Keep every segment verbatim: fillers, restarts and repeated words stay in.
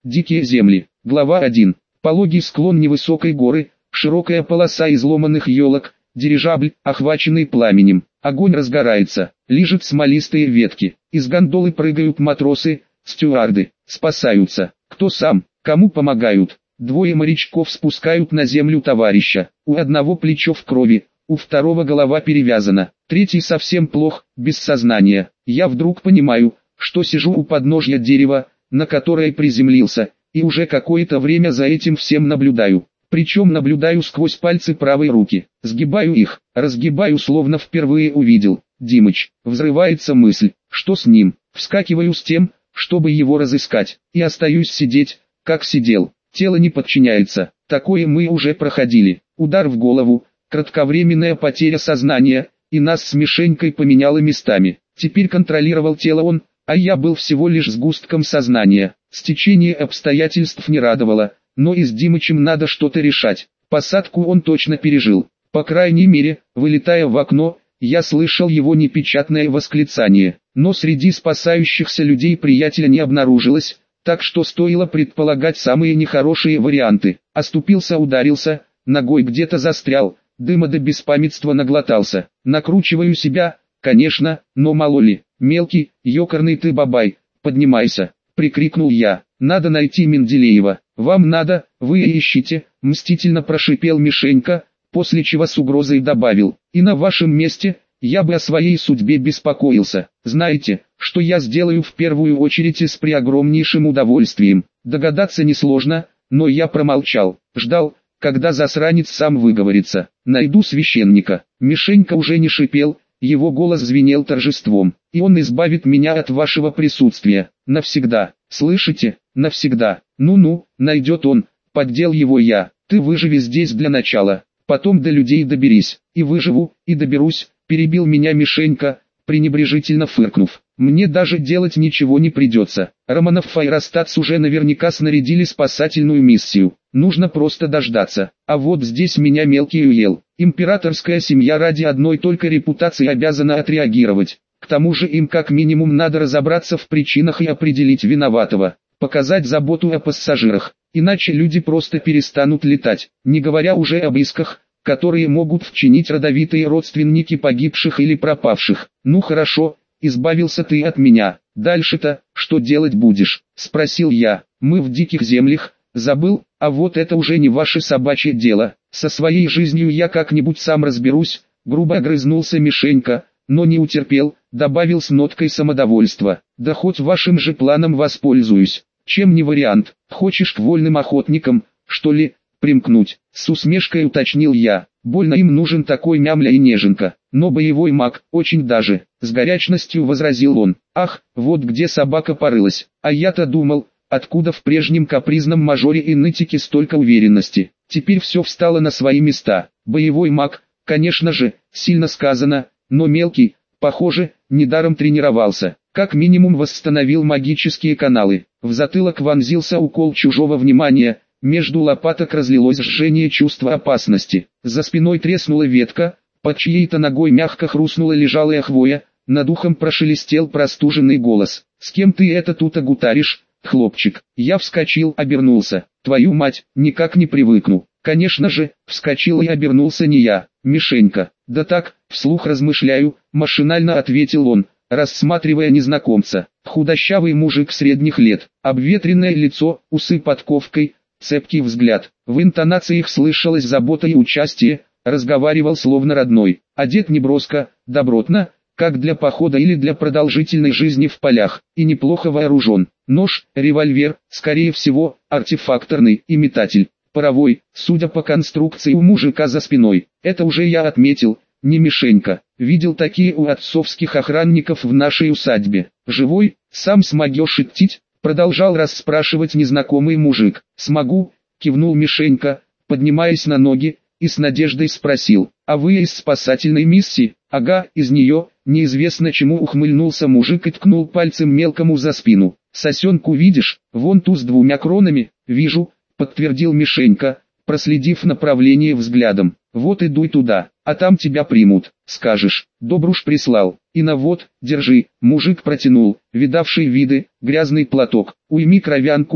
Дикие земли. Глава один. Пологий склон невысокой горы, широкая полоса изломанных елок, дирижабль, охваченный пламенем. Огонь разгорается, лижет смолистые ветки. Из гондолы прыгают матросы, стюарды, спасаются. Кто сам, кому помогают. Двое морячков спускают на землю товарища. У одного плечо в крови, у второго голова перевязана. Третий совсем плох, без сознания. Я вдруг понимаю, что сижу у подножья дерева, на которое приземлился, и уже какое-то время за этим всем наблюдаю. Причем наблюдаю сквозь пальцы правой руки. Сгибаю их, разгибаю, словно впервые увидел. Димыч. Взрывается мысль, что с ним. Вскакиваю с тем, чтобы его разыскать, и остаюсь сидеть, как сидел. Тело не подчиняется. Такое мы уже проходили. Удар в голову, кратковременная потеря сознания, и нас с Мишенькой поменяло местами. Теперь контролировал тело он, а я был всего лишь сгустком сознания. Стечение обстоятельств не радовало, но и с Димычем надо что-то решать. Посадку он точно пережил. По крайней мере, вылетая в окно, я слышал его непечатное восклицание. Но среди спасающихся людей приятеля не обнаружилось, так что стоило предполагать самые нехорошие варианты. Оступился, ударился, ногой где-то застрял, дыма до беспамятства наглотался. Накручиваю себя, конечно, но мало ли. «Мелкий, ёкарный ты бабай, поднимайся!» — прикрикнул я. «Надо найти Менделеева». «Вам надо, вы ищите», — мстительно прошипел Мишенька, после чего с угрозой добавил. «И на вашем месте, я бы о своей судьбе беспокоился. Знаете, что я сделаю в первую очередь и с преогромнейшим удовольствием?» Догадаться несложно, но я промолчал, ждал, когда засранец сам выговорится. «Найду священника». Мишенька уже не шипел, его голос звенел торжеством. «И он избавит меня от вашего присутствия. Навсегда. Слышите? Навсегда. Ну-ну, найдет он», — поддел его я. «Ты выживи здесь для начала. Потом до людей доберись». «И выживу, и доберусь», — перебил меня Мишенька, пренебрежительно фыркнув. «Мне даже делать ничего не придется. Романов Файростатс уже наверняка снарядили спасательную миссию. Нужно просто дождаться. А вот здесь меня мелкий уел. Императорская семья ради одной только репутации обязана отреагировать. К тому же им как минимум надо разобраться в причинах и определить виноватого. Показать заботу о пассажирах. Иначе люди просто перестанут летать, не говоря уже об исках, которые могут вчинить родовитые родственники погибших или пропавших. Ну хорошо, избавился ты от меня. Дальше-то, что делать будешь?» — спросил я. «Мы в диких землях, забыл, а вот это уже не ваше собачье дело. Со своей жизнью я как-нибудь сам разберусь», — грубо огрызнулся Мишенька, но не утерпел, добавил с ноткой самодовольства. «Да хоть вашим же планом воспользуюсь. Чем не вариант? Хочешь к вольным охотникам, что ли, примкнуть?» С усмешкой уточнил я. «Больно им нужен такой мямля и неженка. Но боевой маг, очень даже», — с горячностью возразил он. «Ах, вот где собака порылась. А я-то думал, откуда в прежнем капризном мажоре и нытике столько уверенности». Теперь все встало на свои места. Боевой маг, конечно же, сильно сказано, но мелкий, похоже, недаром тренировался. Как минимум восстановил магические каналы. В затылок вонзился укол чужого внимания, между лопаток разлилось жжение чувства опасности. За спиной треснула ветка, под чьей-то ногой мягко хрустнула лежалая хвоя, над ухом прошелестел простуженный голос. «С кем ты это тут огутаришь, хлопчик?» Я вскочил, обернулся. «Твою мать, никак не привыкну». Конечно же, вскочил и обернулся не я, Мишенька. «Да так, вслух размышляю», — машинально ответил он, рассматривая незнакомца. Худощавый мужик средних лет, обветренное лицо, усы подковкой, цепкий взгляд. В интонациях слышалась забота и участие, разговаривал словно родной. Одет неброско, добротно, как для похода или для продолжительной жизни в полях, и неплохо вооружен. Нож, револьвер, скорее всего, артефакторный, и метатель. Паровой, судя по конструкции у мужика за спиной. Это уже я отметил, не Мишенька. Видел такие у отцовских охранников в нашей усадьбе. «Живой, сам смогешь идти?» — продолжал расспрашивать незнакомый мужик. «Смогу», — кивнул Мишенька, поднимаясь на ноги, и с надеждой спросил. «А вы из спасательной миссии?» «Ага, из нее», — неизвестно чему ухмыльнулся мужик и ткнул пальцем мелкому за спину. «Сосенку видишь, вон ту с двумя кронами?» «Вижу», — подтвердил Мишенька, проследив направление взглядом. «Вот и дуй туда, а там тебя примут, скажешь, Добруш прислал. И на вот, держи». Мужик протянул, видавший виды, грязный платок. «Уйми кровянку-то»,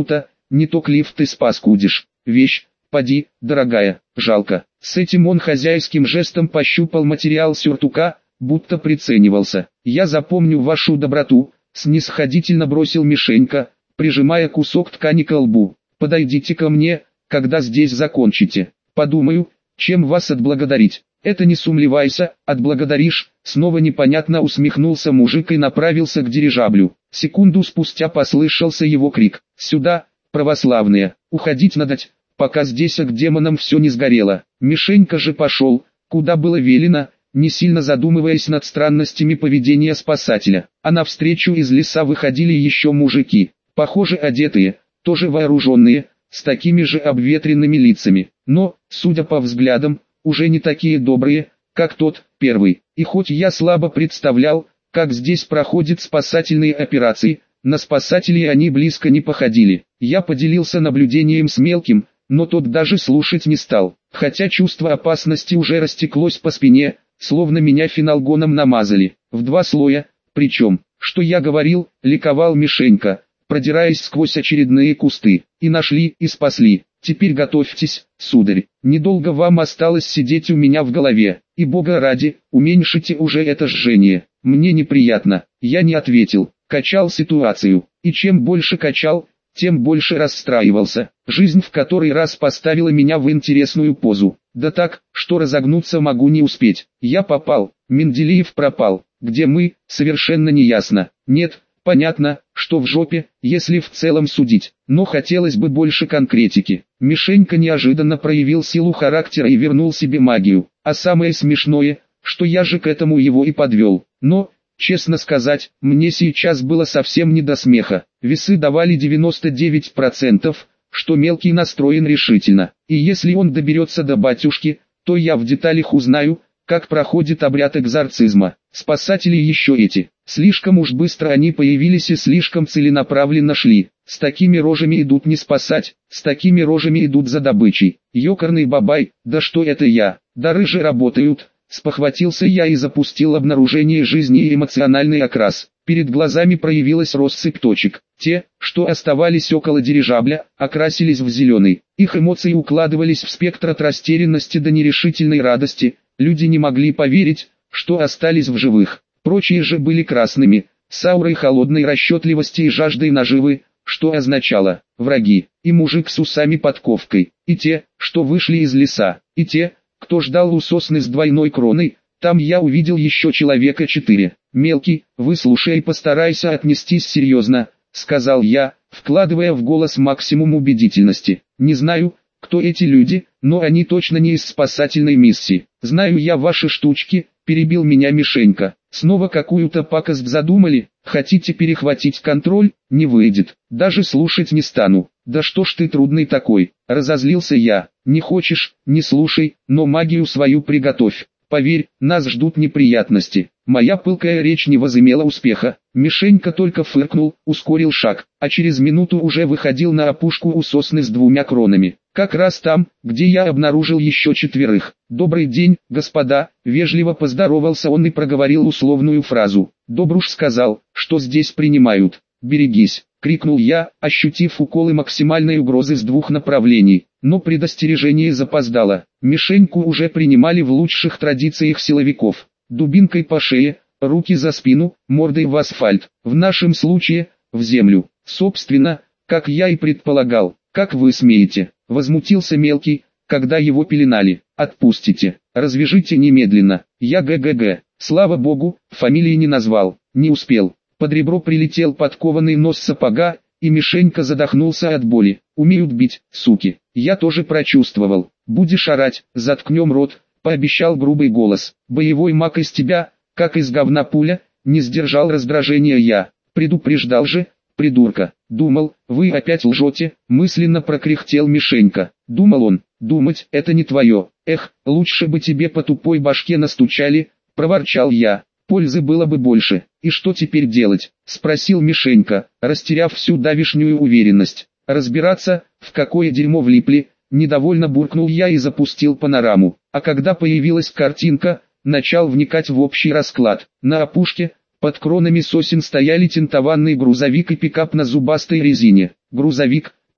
не то клиф ты спаскудишь. Вещь, поди, дорогая, жалко. С этим он хозяйским жестом пощупал материал сюртука, будто приценивался. Я запомню вашу доброту, снисходительно бросил Мишенька, прижимая кусок ткани к лбу. Подойдите ко мне, когда здесь закончите. Подумаю, чем вас отблагодарить. Это не сумлевайся, отблагодаришь. Снова непонятно усмехнулся мужик и направился к дирижаблю. Секунду спустя послышался его крик. Сюда, православные, уходить надоть, пока здесь к демонам все не сгорело. Мишенька же пошел, куда было велено, не сильно задумываясь над странностями поведения спасателя. А навстречу из леса выходили еще мужики, похоже одетые, тоже вооруженные, с такими же обветренными лицами, но, судя по взглядам, уже не такие добрые, как тот, первый. И хоть я слабо представлял, как здесь проходят спасательные операции, на спасателей они близко не походили. Я поделился наблюдением с мелким, но тот даже слушать не стал, хотя чувство опасности уже растеклось по спине, словно меня фенолгоном намазали, в два слоя, причем, что я говорил, ликовал Мишенька, продираясь сквозь очередные кусты, и нашли, и спасли. Теперь готовьтесь, сударь, недолго вам осталось сидеть у меня в голове, и бога ради, уменьшите уже это жжение. Мне неприятно, я не ответил, качал ситуацию, и чем больше качал, тем больше расстраивался. Жизнь в который раз поставила меня в интересную позу, да так, что разогнуться могу не успеть. Я попал, Менделеев пропал, где мы, совершенно неясно. Нет, понятно, что в жопе, если в целом судить, но хотелось бы больше конкретики. Мишенька неожиданно проявил силу характера и вернул себе магию, а самое смешное, что я же к этому его и подвел. Но, честно сказать, мне сейчас было совсем не до смеха. Весы давали девяносто девять процентов, что мелкий настроен решительно, и если он доберется до батюшки, то я в деталях узнаю, как проходит обряд экзорцизма. Спасатели еще эти, слишком уж быстро они появились и слишком целенаправленно шли. С такими рожами идут не спасать, с такими рожами идут за добычей. Ёкарный бабай, да что это я, дары же работают. Спохватился я и запустил обнаружение жизни и эмоциональный окрас. Перед глазами проявилась россыпь точек. Те, что оставались около дирижабля, окрасились в зеленый. Их эмоции укладывались в спектр от растерянности до нерешительной радости. Люди не могли поверить, что остались в живых. Прочие же были красными, с аурой холодной расчетливости и жаждой наживы, что означало «враги», и мужик с усами-подковкой, и те, что вышли из леса, и те, кто ждал у сосны с двойной кроной. Там я увидел еще человека четыре. «Мелкий, выслушай и постарайся отнестись серьезно», — сказал я, вкладывая в голос максимум убедительности. «Не знаю, кто эти люди, но они точно не из спасательной миссии. Знаю я ваши штучки», — перебил меня Мишенька. «Снова какую-то пакость задумали? Хотите перехватить контроль? Не выйдет. Даже слушать не стану». «Да что ж ты трудный такой?» — разозлился я. «Не хочешь, не слушай, но магию свою приготовь. Поверь, нас ждут неприятности». Моя пылкая речь не возымела успеха. Мишенька только фыркнул, ускорил шаг, а через минуту уже выходил на опушку у сосны с двумя кронами. Как раз там, где я обнаружил еще четверых. «Добрый день, господа», — вежливо поздоровался он и проговорил условную фразу. Добруш сказал, что здесь принимают. «Берегись», — крикнул я, ощутив уколы максимальной угрозы с двух направлений. Но предостережение запоздало. Мишеньку уже принимали в лучших традициях силовиков. Дубинкой по шее, руки за спину, мордой в асфальт. В нашем случае, в землю. Собственно, как я и предполагал. «Как вы смеете?» — возмутился мелкий, когда его пеленали. «Отпустите, развяжите немедленно». Я ГГГ. Слава богу, фамилии не назвал, не успел. Под ребро прилетел подкованный нос сапога, и Мишенька задохнулся от боли. «Умеют бить, суки». Я тоже прочувствовал. «Будешь орать, заткнем рот», — пообещал грубый голос. «Боевой маг из тебя, как из говна пуля», — не сдержал раздражения я. «Предупреждал же, придурка». «Думал, вы опять лжете», — мысленно прокряхтел Мишенька. «Думал он, думать — это не твое. Эх, лучше бы тебе по тупой башке настучали», — проворчал я. «Пользы было бы больше». «И что теперь делать?» — спросил Мишенька, растеряв всю давишнюю уверенность. «Разбираться, в какое дерьмо влипли», — недовольно буркнул я и запустил панораму. А когда появилась картинка, начал вникать в общий расклад. На опушке, под кронами сосен стояли тентованный грузовик и пикап на зубастой резине. Грузовик,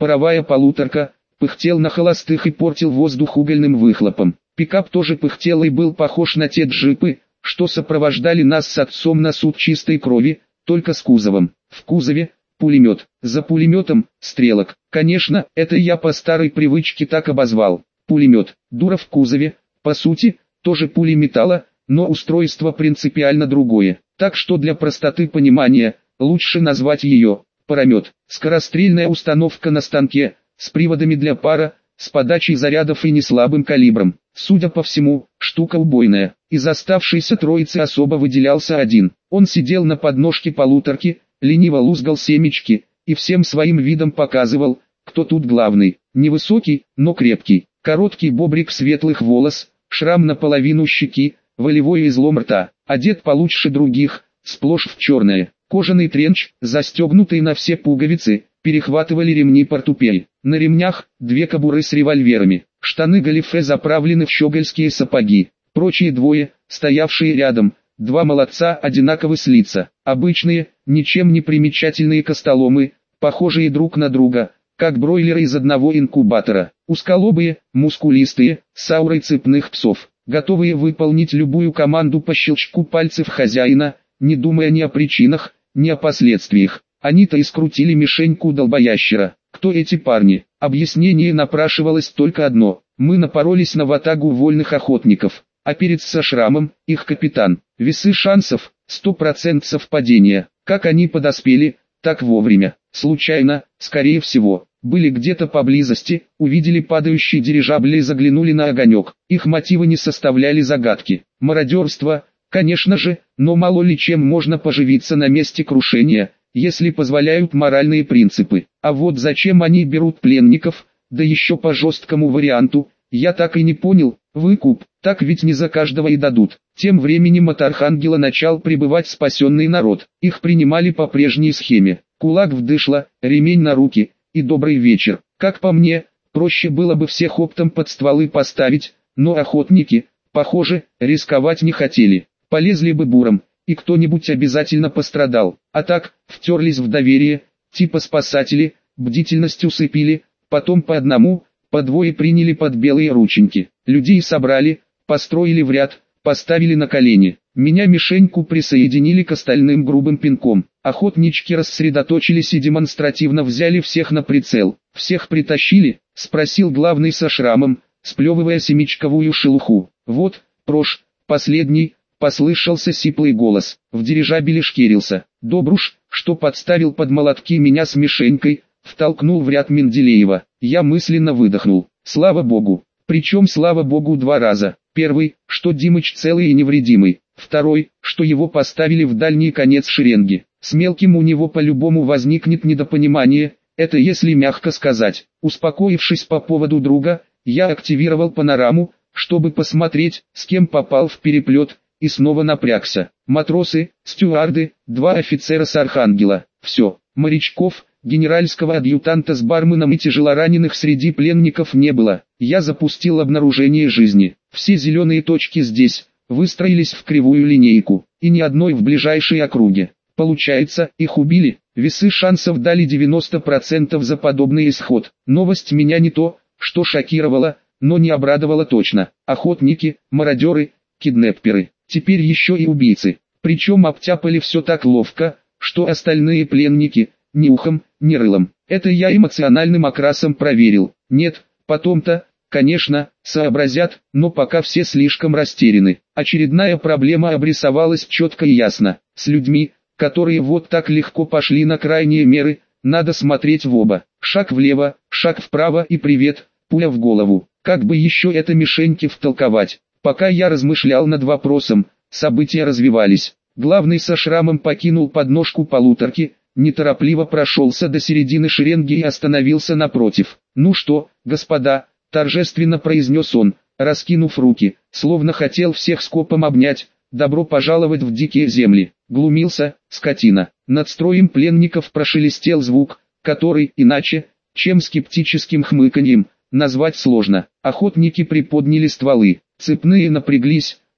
Паровая полуторка пыхтел на холостых и портил воздух угольным выхлопом. Пикап тоже пыхтел и был похож на те джипы, что сопровождали нас с отцом на суд чистой крови, только с кузовом. В кузове пулемет, за пулеметом стрелок. Конечно, это я по старой привычке так обозвал. Пулемет, дура в кузове, по сути, тоже пули металла, но устройство принципиально другое. Так что для простоты понимания, лучше назвать ее паромет. Скорострельная установка на станке, с приводами для пара, с подачей зарядов и неслабым калибром. Судя по всему, штука убойная. Из оставшейся троицы особо выделялся один. Он сидел на подножке полуторки, лениво лузгал семечки, и всем своим видом показывал, кто тут главный. Невысокий, но крепкий. Короткий бобрик светлых волос, шрам наполовину щеки, волевой излом рта. Одет получше других, сплошь в черное. Кожаный тренч, застегнутый на все пуговицы, перехватывали ремни портупеи. На ремнях две кобуры с револьверами. Штаны галифе заправлены в щегольские сапоги. Прочие двое, стоявшие рядом, два молодца одинаковы с лица. Обычные, ничем не примечательные костоломы, похожие друг на друга, как бройлеры из одного инкубатора. Узколобые, мускулистые, с аурой цепных псов, готовые выполнить любую команду по щелчку пальцев хозяина, не думая ни о причинах, ни о последствиях. Они-то и скрутили мишеньку долбоящера. Кто эти парни? Объяснение напрашивалось только одно. Мы напоролись на ватагу вольных охотников, а перед со шрамом, их капитан. Весы шансов, сто процентов совпадения. Как они подоспели, так вовремя. Случайно, скорее всего, были где-то поблизости, увидели падающий дирижабль и заглянули на огонек. Их мотивы не составляли загадки. Мародерство, конечно же, но мало ли чем можно поживиться на месте крушения, если позволяют моральные принципы. А вот зачем они берут пленников, да еще по жесткому варианту, я так и не понял. Выкуп, так ведь не за каждого и дадут. Тем временем от Архангела начал прибывать спасенный народ. Их принимали по прежней схеме. Кулак в дышло, ремень на руки и добрый вечер. Как по мне, проще было бы всех оптом под стволы поставить, но охотники, похоже, рисковать не хотели. Полезли бы буром, и кто-нибудь обязательно пострадал. А так, втерлись в доверие, типа спасатели, бдительность усыпили, потом по одному, по двое приняли под белые рученьки. Людей собрали, построили в ряд, поставили на колени. Меня мишеньку присоединили к остальным грубым пинком. Охотнички рассредоточились и демонстративно взяли всех на прицел. «Всех притащили?» — спросил главный со шрамом, сплевывая семечковую шелуху. «Вот, Прош, последний», — послышался сиплый голос. В дирижабеле шкерился. Добруш, что подставил под молотки меня с мишенькой, втолкнул в ряд Менделеева. Я мысленно выдохнул. Слава богу. Причем слава богу два раза. Первый, что Димыч целый и невредимый. Второй, что его поставили в дальний конец шеренги. С мелким у него по-любому возникнет недопонимание, это если мягко сказать. Успокоившись по поводу друга, я активировал панораму, чтобы посмотреть, с кем попал в переплет, и снова напрягся. Матросы, стюарды, два офицера с Архангела. Все, морячков, генеральского адъютанта с барменом и тяжелораненых среди пленников не было. Я запустил обнаружение жизни. Все зеленые точки здесь выстроились в кривую линейку, и ни одной в ближайшей округе. Получается, их убили. Весы шансов дали девяносто процентов за подобный исход. Новость меня не то, что шокировала, но не обрадовала точно. Охотники, мародеры, киднепперы, теперь еще и убийцы. Причем обтяпали все так ловко, что остальные пленники, ни ухом, ни рылом. Это я эмоциональным окрасом проверил. Нет, потом-то, конечно, сообразят, но пока все слишком растеряны. Очередная проблема обрисовалась четко и ясно. С людьми, которые вот так легко пошли на крайние меры, надо смотреть в оба. Шаг влево, шаг вправо и привет, пуля в голову. Как бы еще это мишеньки втолковать? Пока я размышлял над вопросом, события развивались. Главный со шрамом покинул подножку полуторки, неторопливо прошелся до середины шеренги и остановился напротив. «Ну что, господа», — торжественно произнес он, раскинув руки, словно хотел всех скопом обнять, «добро пожаловать в дикие земли». Глумился, скотина. Над строем пленников прошелестел звук, который, иначе, чем скептическим хмыканьем, назвать сложно. Охотники приподняли стволы, цепные напряглись,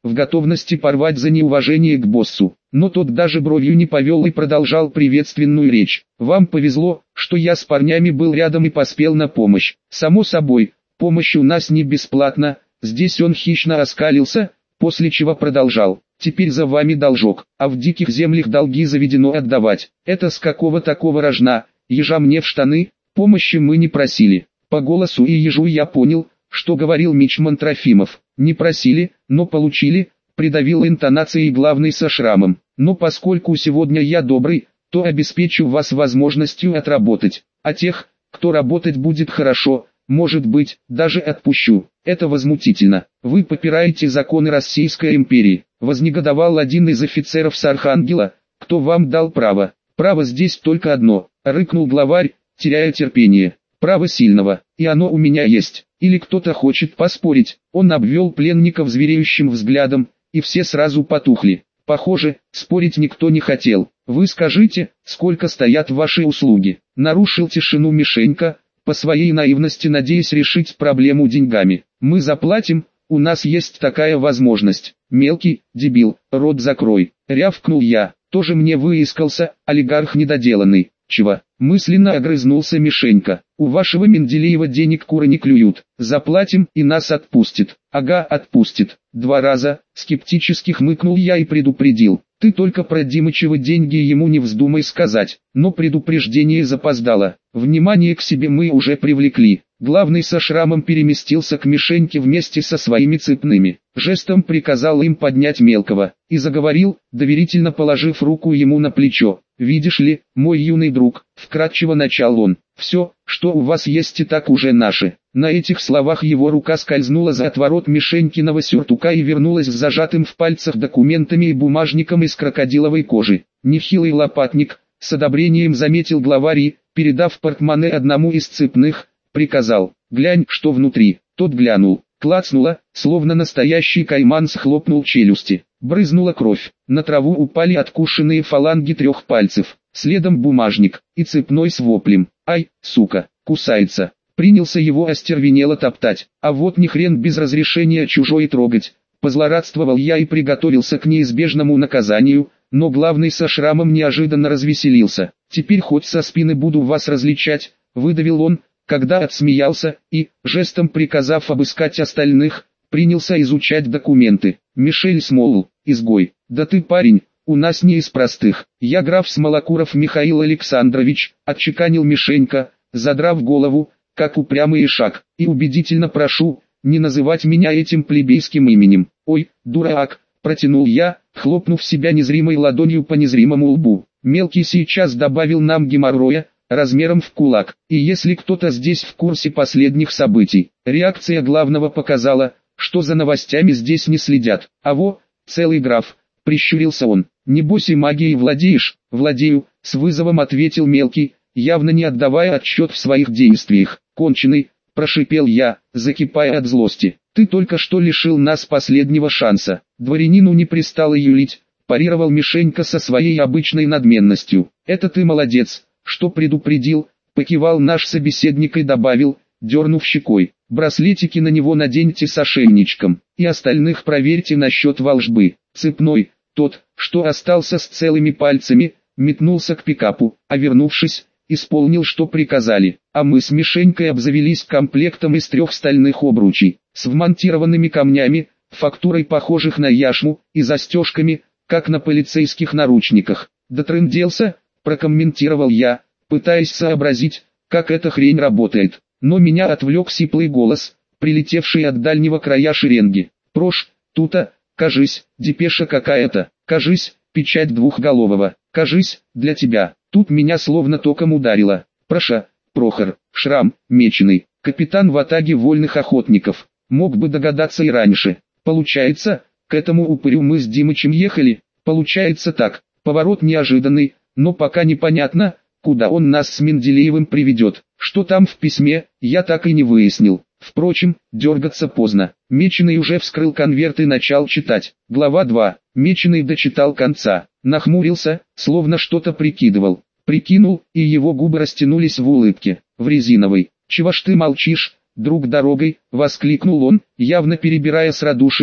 в готовности порвать за неуважение к боссу. Но тот даже бровью не повел и продолжал приветственную речь. «Вам повезло, что я с парнями был рядом и поспел на помощь. Само собой, помощь у нас не бесплатна». Здесь он хищно оскалился, после чего продолжал. «Теперь за вами должок, а в диких землях долги заведено отдавать. Это с какого такого рожна, ежа мне в штаны, помощи мы не просили». По голосу и ежу я понял, что говорил мичман Трофимов. «Не просили, но получили», придавил интонацией главный со шрамом. «Но поскольку сегодня я добрый, то обеспечу вас возможностью отработать, а тех, кто работать будет хорошо, может быть, даже отпущу». «Это возмутительно. Вы попираете законы Российской империи», вознегодовал один из офицеров с Архангела. «Кто вам дал право?» «Право здесь только одно», рыкнул главарь, теряя терпение. «Право сильного, и оно у меня есть. Или кто-то хочет поспорить?» Он обвел пленников звереющим взглядом, и все сразу потухли. Похоже, спорить никто не хотел. «Вы скажите, сколько стоят ваши услуги?» Нарушил тишину Мишенька, по своей наивности надеясь решить проблему деньгами. «Мы заплатим, у нас есть такая возможность». «Мелкий, дебил, рот закрой», рявкнул я. «Тоже мне выискался, олигарх недоделанный». «Чего?» мысленно огрызнулся Мишенька. «У вашего Менделеева денег куры не клюют. Заплатим и нас отпустит». «Ага, отпустит. Два раза», скептически хмыкнул я и предупредил. «Ты только про Димычевы деньги ему не вздумай сказать». Но предупреждение запоздало. Внимание к себе мы уже привлекли. Главный со шрамом переместился к Мишеньке вместе со своими цепными. Жестом приказал им поднять мелкого. И заговорил, доверительно положив руку ему на плечо. «Видишь ли, мой юный друг», вкратчиво начал он, «все, что у вас есть и так уже наше». На этих словах его рука скользнула за отворот Мишенькиного сюртука и вернулась с зажатым в пальцах документами и бумажником из крокодиловой кожи. «Нехилый лопатник», с одобрением заметил главарь и, передав портмоне одному из цепных, приказал: «Глянь, что внутри». Тот глянул. Клацнуло, словно настоящий кайман схлопнул челюсти. Брызнула кровь. На траву упали откушенные фаланги трех пальцев. Следом бумажник и цепной с воплем: «Ай, сука, кусается!» Принялся его остервенело топтать. «А вот ни хрен без разрешения чужой трогать». Позлорадствовал я и приготовился к неизбежному наказанию, но главный со шрамом неожиданно развеселился. «Теперь хоть со спины буду вас различать», выдавил он, когда отсмеялся, и, жестом приказав обыскать остальных, принялся изучать документы. «Мишель Смолл, изгой, да ты парень, у нас не из простых. Я граф Смолокуров Михаил Александрович», отчеканил Мишенька, задрав голову, как упрямый ишак, «и убедительно прошу, не называть меня этим плебейским именем». «Ой, дурак», протянул я, хлопнув себя незримой ладонью по незримому лбу. «Мелкий сейчас добавил нам геморроя, размером в кулак, и если кто-то здесь в курсе последних событий». Реакция главного показала, что за новостями здесь не следят. «А во, целый граф», прищурился он. «Небось и магией владеешь?» «Владею», с вызовом ответил мелкий, явно не отдавая отчет в своих действиях. «Конченый», прошипел я, закипая от злости. «Ты только что лишил нас последнего шанса». «Дворянину не пристало юлить», парировал Мишенька со своей обычной надменностью. «Это ты молодец, что предупредил», покивал наш собеседник и добавил, дернув щекой: «Браслетики на него наденьте с ошейничком, и остальных проверьте насчет волжбы». Цепной, тот, что остался с целыми пальцами, метнулся к пикапу, а вернувшись, исполнил, что приказали. А мы с Мишенькой обзавелись комплектом из трех стальных обручей, с вмонтированными камнями, фактурой похожих на яшму, и застежками, как на полицейских наручниках. «Дотрынделся», прокомментировал я, пытаясь сообразить, как эта хрень работает. Но меня отвлек сиплый голос, прилетевший от дальнего края шеренги. «Прош, тута, кажись, депеша какая-то, кажись, печать двухголового, кажись, для тебя». Тут меня словно током ударило. «Проша, Прохор, Шрам, Меченый, капитан в атаге вольных охотников. Мог бы догадаться и раньше. Получается, к этому упырю мы с Димычем ехали?» «Получается так. Поворот неожиданный, но пока непонятно, куда он нас с Менделеевым приведет. Что там в письме, я так и не выяснил. Впрочем, дергаться поздно». Меченый уже вскрыл конверт и начал читать. Глава два. Меченый дочитал конца, нахмурился, словно что-то прикидывал. Прикинул, и его губы растянулись в улыбке. «В резиновой. Чего ж ты молчишь, друг дорогой?» — воскликнул он, явно перебирая с радушием,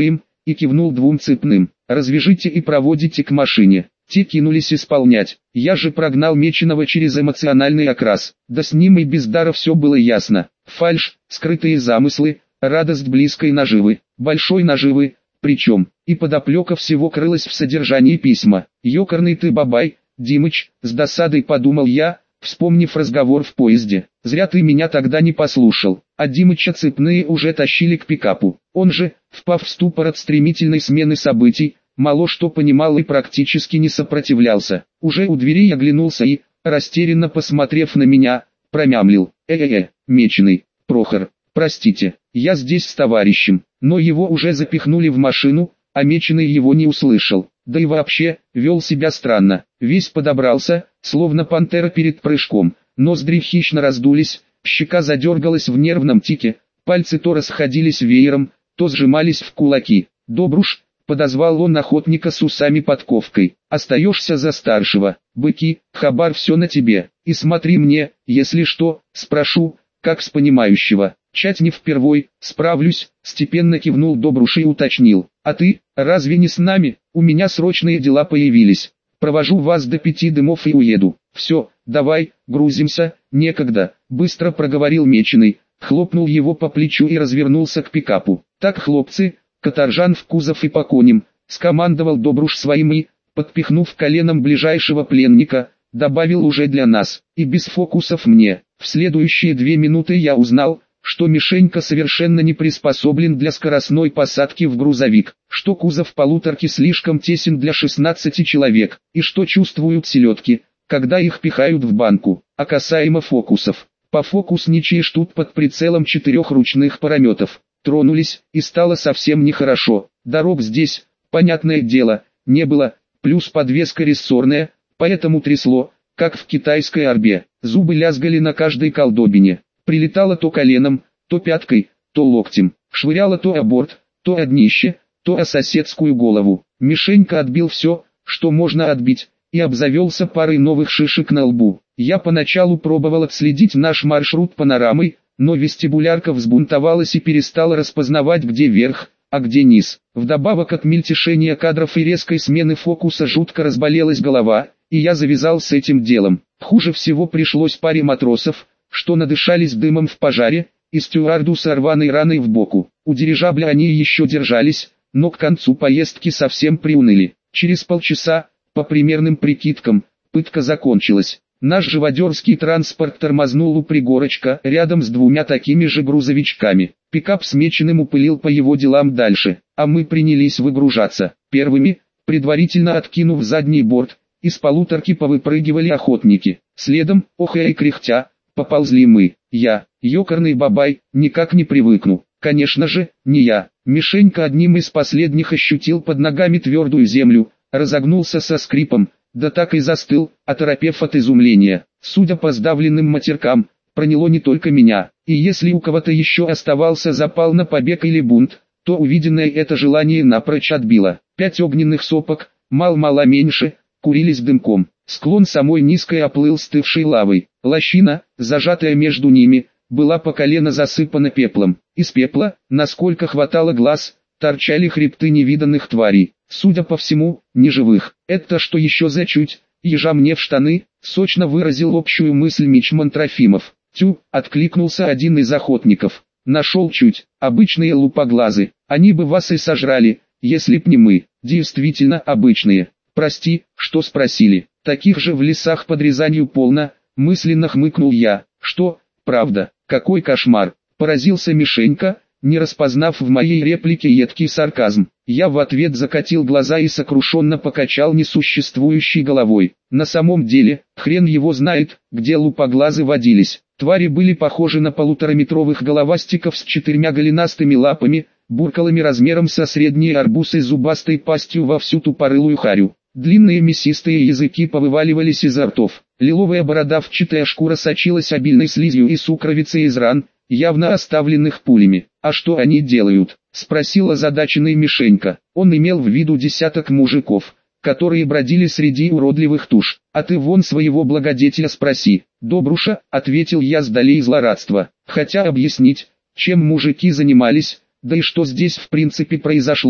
и кивнул двум цепным. «Развяжите и проводите к машине». Те кинулись исполнять. Я же прогнал Меченого через эмоциональный окрас. Да с ним и без дара все было ясно. Фальшь, скрытые замыслы, радость близкой наживы, большой наживы, причем, и подоплека всего крылась в содержании письма. «Ёкарный ты бабай, Димыч», с досадой подумал я, вспомнив разговор в поезде. «Зря ты меня тогда не послушал». А Димыча цепные уже тащили к пикапу. Он же, впав в ступор от стремительной смены событий, мало что понимал и практически не сопротивлялся. Уже у двери оглянулся и, растерянно посмотрев на меня, промямлил: «Э-э-э, Меченый, Прохор, простите, я здесь с товарищем». Но его уже запихнули в машину, а Меченый его не услышал. Да и вообще, вел себя странно. Весь подобрался, словно пантера перед прыжком. Ноздри хищно раздулись, щека задергалась в нервном тике, пальцы то расходились веером, то сжимались в кулаки. «Добруш», — подозвал он охотника с усами-подковкой, — «остаешься за старшего. Быки, хабар все на тебе. И смотри мне, если что, спрошу, как с понимающего». «Чать не впервой, справлюсь», — степенно кивнул Добруш и уточнил: «А ты, разве не с нами? У меня срочные дела появились. Провожу вас до пяти дымов и уеду». «Все, давай, грузимся, некогда», — быстро проговорил Меченый, хлопнул его по плечу и развернулся к пикапу. «Так, хлопцы, каторжан в кузов и по коням», — скомандовал Добруш своим и, подпихнув коленом ближайшего пленника, добавил уже для нас, и без фокусов мне. В следующие две минуты я узнал, что Мишенька совершенно не приспособлен для скоростной посадки в грузовик, что кузов полуторки слишком тесен для шестнадцати человек, и что чувствуют селедки, когда их пихают в банку. А касаемо фокусов, пофокусничаешь тут под прицелом четырех ручных парометов. Тронулись, и стало совсем нехорошо. Дорог здесь, понятное дело, не было, плюс подвеска рессорная, поэтому трясло, как в китайской арбе. Зубы лязгали на каждой колдобине. Прилетало то коленом, то пяткой, то локтем, швыряло то о борт, то о днище, то о соседскую голову. Мишенька отбил все, что можно отбить, и обзавелся парой новых шишек на лбу. Я поначалу пробовал отследить наш маршрут панорамой, но вестибулярка взбунтовалась и перестала распознавать, где верх, а где низ. Вдобавок от мельтешения кадров и резкой смены фокуса жутко разболелась голова, и я завязал с этим делом. Хуже всего пришлось паре матросов, что надышались дымом в пожаре, и стюарду с рваной раной в боку. У дирижабля они еще держались, но к концу поездки совсем приуныли. Через полчаса, по примерным прикидкам, пытка закончилась. Наш живодерский транспорт тормознул у пригорочка рядом с двумя такими же грузовичками. Пикап с Меченым упылил по его делам дальше, а мы принялись выгружаться. Первыми, предварительно откинув задний борт, из полуторки повыпрыгивали охотники. Следом, охая и кряхтя, поползли мы. Я, ёкарный бабай, никак не привыкну. Конечно же, не я. Мишенька одним из последних ощутил под ногами твердую землю, разогнулся со скрипом, да так и застыл, оторопев от изумления. Судя по сдавленным матеркам, проняло не только меня. И если у кого-то еще оставался запал на побег или бунт, то увиденное это желание напрочь отбило. Пять огненных сопок, мал-мало меньше, курились дымком. Склон самой низкой оплыл стывшей лавой. Лощина, зажатая между ними, была по колено засыпана пеплом. Из пепла, насколько хватало глаз, торчали хребты невиданных тварей. Судя по всему, неживых. Это что еще за чуть, ежа мне в штаны, сочно выразил общую мысль Мичман Трофимов. Тю, откликнулся один из охотников. Нашел чуть, обычные лупоглазы, они бы вас и сожрали, если б не мы. Действительно обычные. Прости, что спросили. Таких же в лесах под Рязанью полно, мысленно хмыкнул я. Что, правда, какой кошмар, поразился Мишенька, не распознав в моей реплике едкий сарказм. Я в ответ закатил глаза и сокрушенно покачал несуществующей головой. На самом деле, хрен его знает, где лупоглазы водились. Твари были похожи на полутораметровых головастиков с четырьмя голенастыми лапами, буркалами размером со средний арбуз и зубастой пастью во всю тупорылую харю. Длинные мясистые языки повываливались изо ртов. Лиловая бородавчатая шкура сочилась обильной слизью и сукровицей из ран, явно оставленных пулями. «А что они делают?» — спросил озадаченный Мишенька. Он имел в виду десяток мужиков, которые бродили среди уродливых туш. «А ты вон своего благодетеля спроси». «Добруша», — ответил я с долей злорадства. Хотя объяснить, чем мужики занимались, да и что здесь в принципе произошло,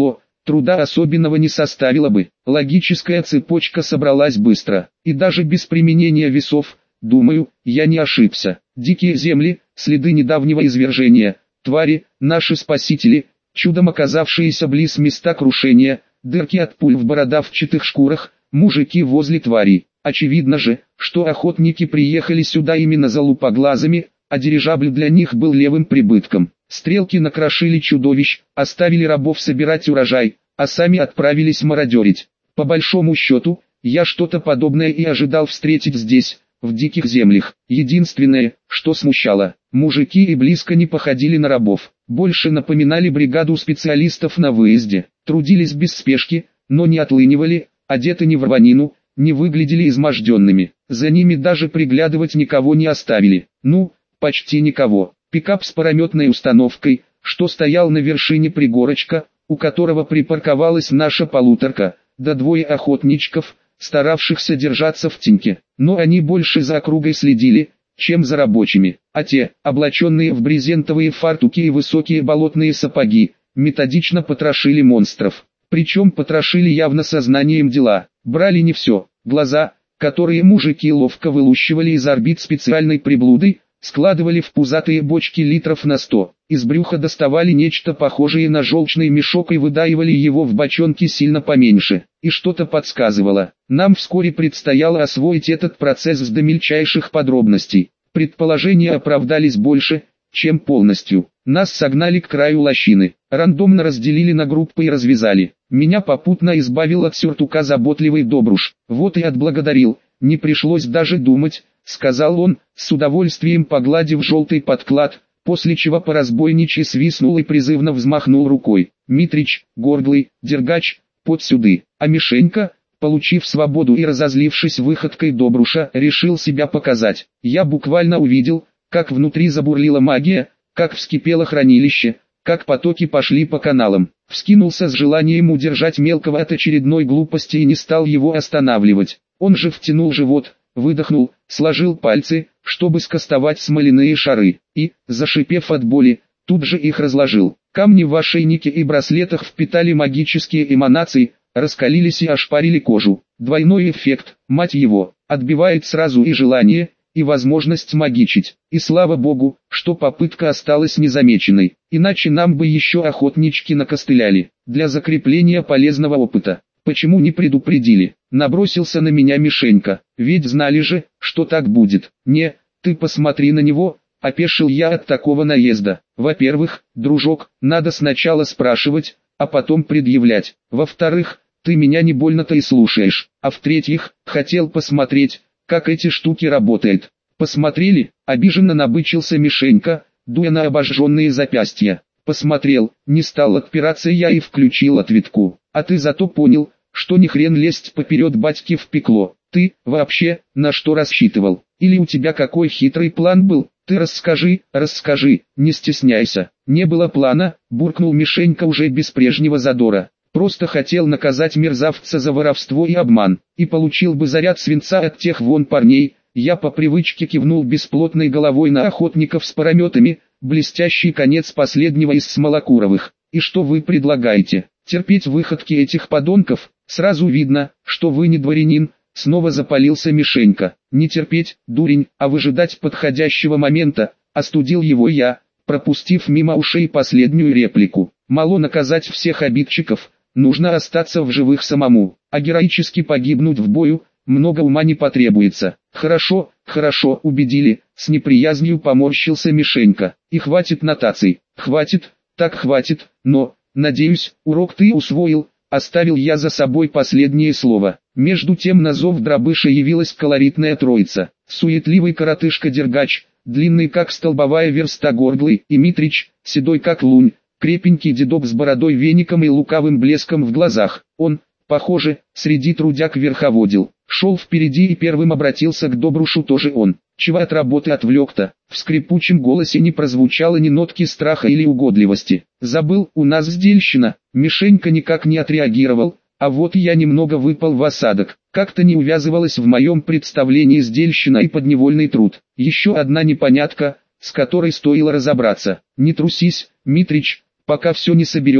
труда особенного не составило бы. Логическая цепочка собралась быстро, и даже без применения весов, думаю, я не ошибся. Дикие земли, следы недавнего извержения, твари, наши спасители, чудом оказавшиеся близ места крушения, дырки от пуль в бородавчатых шкурах, мужики возле тварей. Очевидно же, что охотники приехали сюда именно за лупоглазами, а дирижабль для них был левым прибытком. Стрелки накрошили чудовищ, оставили рабов собирать урожай, а сами отправились мародерить. По большому счету, я что-то подобное и ожидал встретить здесь, в диких землях. Единственное, что смущало, мужики и близко не походили на рабов, больше напоминали бригаду специалистов на выезде, трудились без спешки, но не отлынивали, одеты не в рванину, не выглядели изможденными, за ними даже приглядывать никого не оставили, ну, почти никого. Пикап с парометной установкой, что стоял на вершине пригорочка, у которого припарковалась наша полуторка, да двое охотничков, старавшихся держаться в теньке, но они больше за округой следили, чем за рабочими, а те, облаченные в брезентовые фартуки и высокие болотные сапоги, методично потрошили монстров. Причем потрошили явно сознанием дела, брали не все, глаза, которые мужики ловко вылущивали из орбит специальной приблудой, складывали в пузатые бочки литров на сто, из брюха доставали нечто похожее на желчный мешок и выдаивали его в бочонки сильно поменьше, и что-то подсказывало. Нам вскоре предстояло освоить этот процесс до мельчайших подробностей. Предположения оправдались больше, чем полностью. Нас согнали к краю лощины, рандомно разделили на группы и развязали. Меня попутно избавил от сюртука заботливый Добруш. Вот и отблагодарил, не пришлось даже думать, сказал он, с удовольствием погладив желтый подклад, после чего по разбойничьи свистнул и призывно взмахнул рукой. Митрич, Горглый, Дергач, под сюды. А Мишенька, получив свободу и разозлившись выходкой Добруша, решил себя показать. Я буквально увидел, как внутри забурлила магия, как вскипело хранилище, как потоки пошли по каналам. Вскинулся с желанием удержать мелкого от очередной глупости и не стал его останавливать. Он же втянул живот, выдохнул, сложил пальцы, чтобы скостовать смоляные шары, и, зашипев от боли, тут же их разложил. Камни в ошейнике и браслетах впитали магические эманации, раскалились и ошпарили кожу. Двойной эффект, мать его, отбивает сразу и желание, и возможность магичить. И слава богу, что попытка осталась незамеченной, иначе нам бы еще охотнички накостыляли. Для закрепления полезного опыта. Почему не предупредили? Набросился на меня Мишенька, ведь знали же, что так будет. Не, ты посмотри на него, опешил я от такого наезда. Во-первых, дружок, надо сначала спрашивать, а потом предъявлять. Во-вторых, ты меня не больно-то и слушаешь. А в-третьих, хотел посмотреть, как эти штуки работают. Посмотрели? Обиженно набычился Мишенька, дуя на обожженные запястья. Посмотрел, не стал отпираться я и включил отвитку. А ты зато понял, что ни хрен лезть поперед батьки в пекло. Ты, вообще, на что рассчитывал? Или у тебя какой хитрый план был? Ты расскажи, расскажи, не стесняйся. Не было плана, буркнул Мишенька уже без прежнего задора. Просто хотел наказать мерзавца за воровство и обман, и получил бы заряд свинца от тех вон парней. Я по привычке кивнул бесплотной головой на охотников с парометами, блестящий конец последнего из Смолокуровых. И что вы предлагаете? Терпеть выходки этих подонков? Сразу видно, что вы не дворянин. Снова запалился Мишенька. Не терпеть, дурень, а выжидать подходящего момента, остудил его я, пропустив мимо ушей последнюю реплику. Мало наказать всех обидчиков, нужно остаться в живых самому, а героически погибнуть в бою, много ума не потребуется. Хорошо, хорошо, убедили, с неприязнью поморщился Мишенька. И хватит нотаций, хватит, так хватит, но, надеюсь, урок ты усвоил. Оставил я за собой последнее слово. Между тем на зов дробыша явилась колоритная троица. Суетливый коротышка Дергач, длинный как столбовая верста Горглый, и Митрич, седой как лунь, крепенький дедок с бородой, веником и лукавым блеском в глазах. Он, похоже, среди трудяг верховодил. Шел впереди и первым обратился к Добрушу тоже он. Чего от работы отвлек-то? В скрипучем голосе не прозвучало ни нотки страха или угодливости. Забыл, у нас сдельщина. Мишенька никак не отреагировал, а вот я немного выпал в осадок. Как-то не увязывалось в моем представлении сдельщина и подневольный труд. Еще одна непонятка, с которой стоило разобраться. Не трусись, Митрич, пока все не соберем.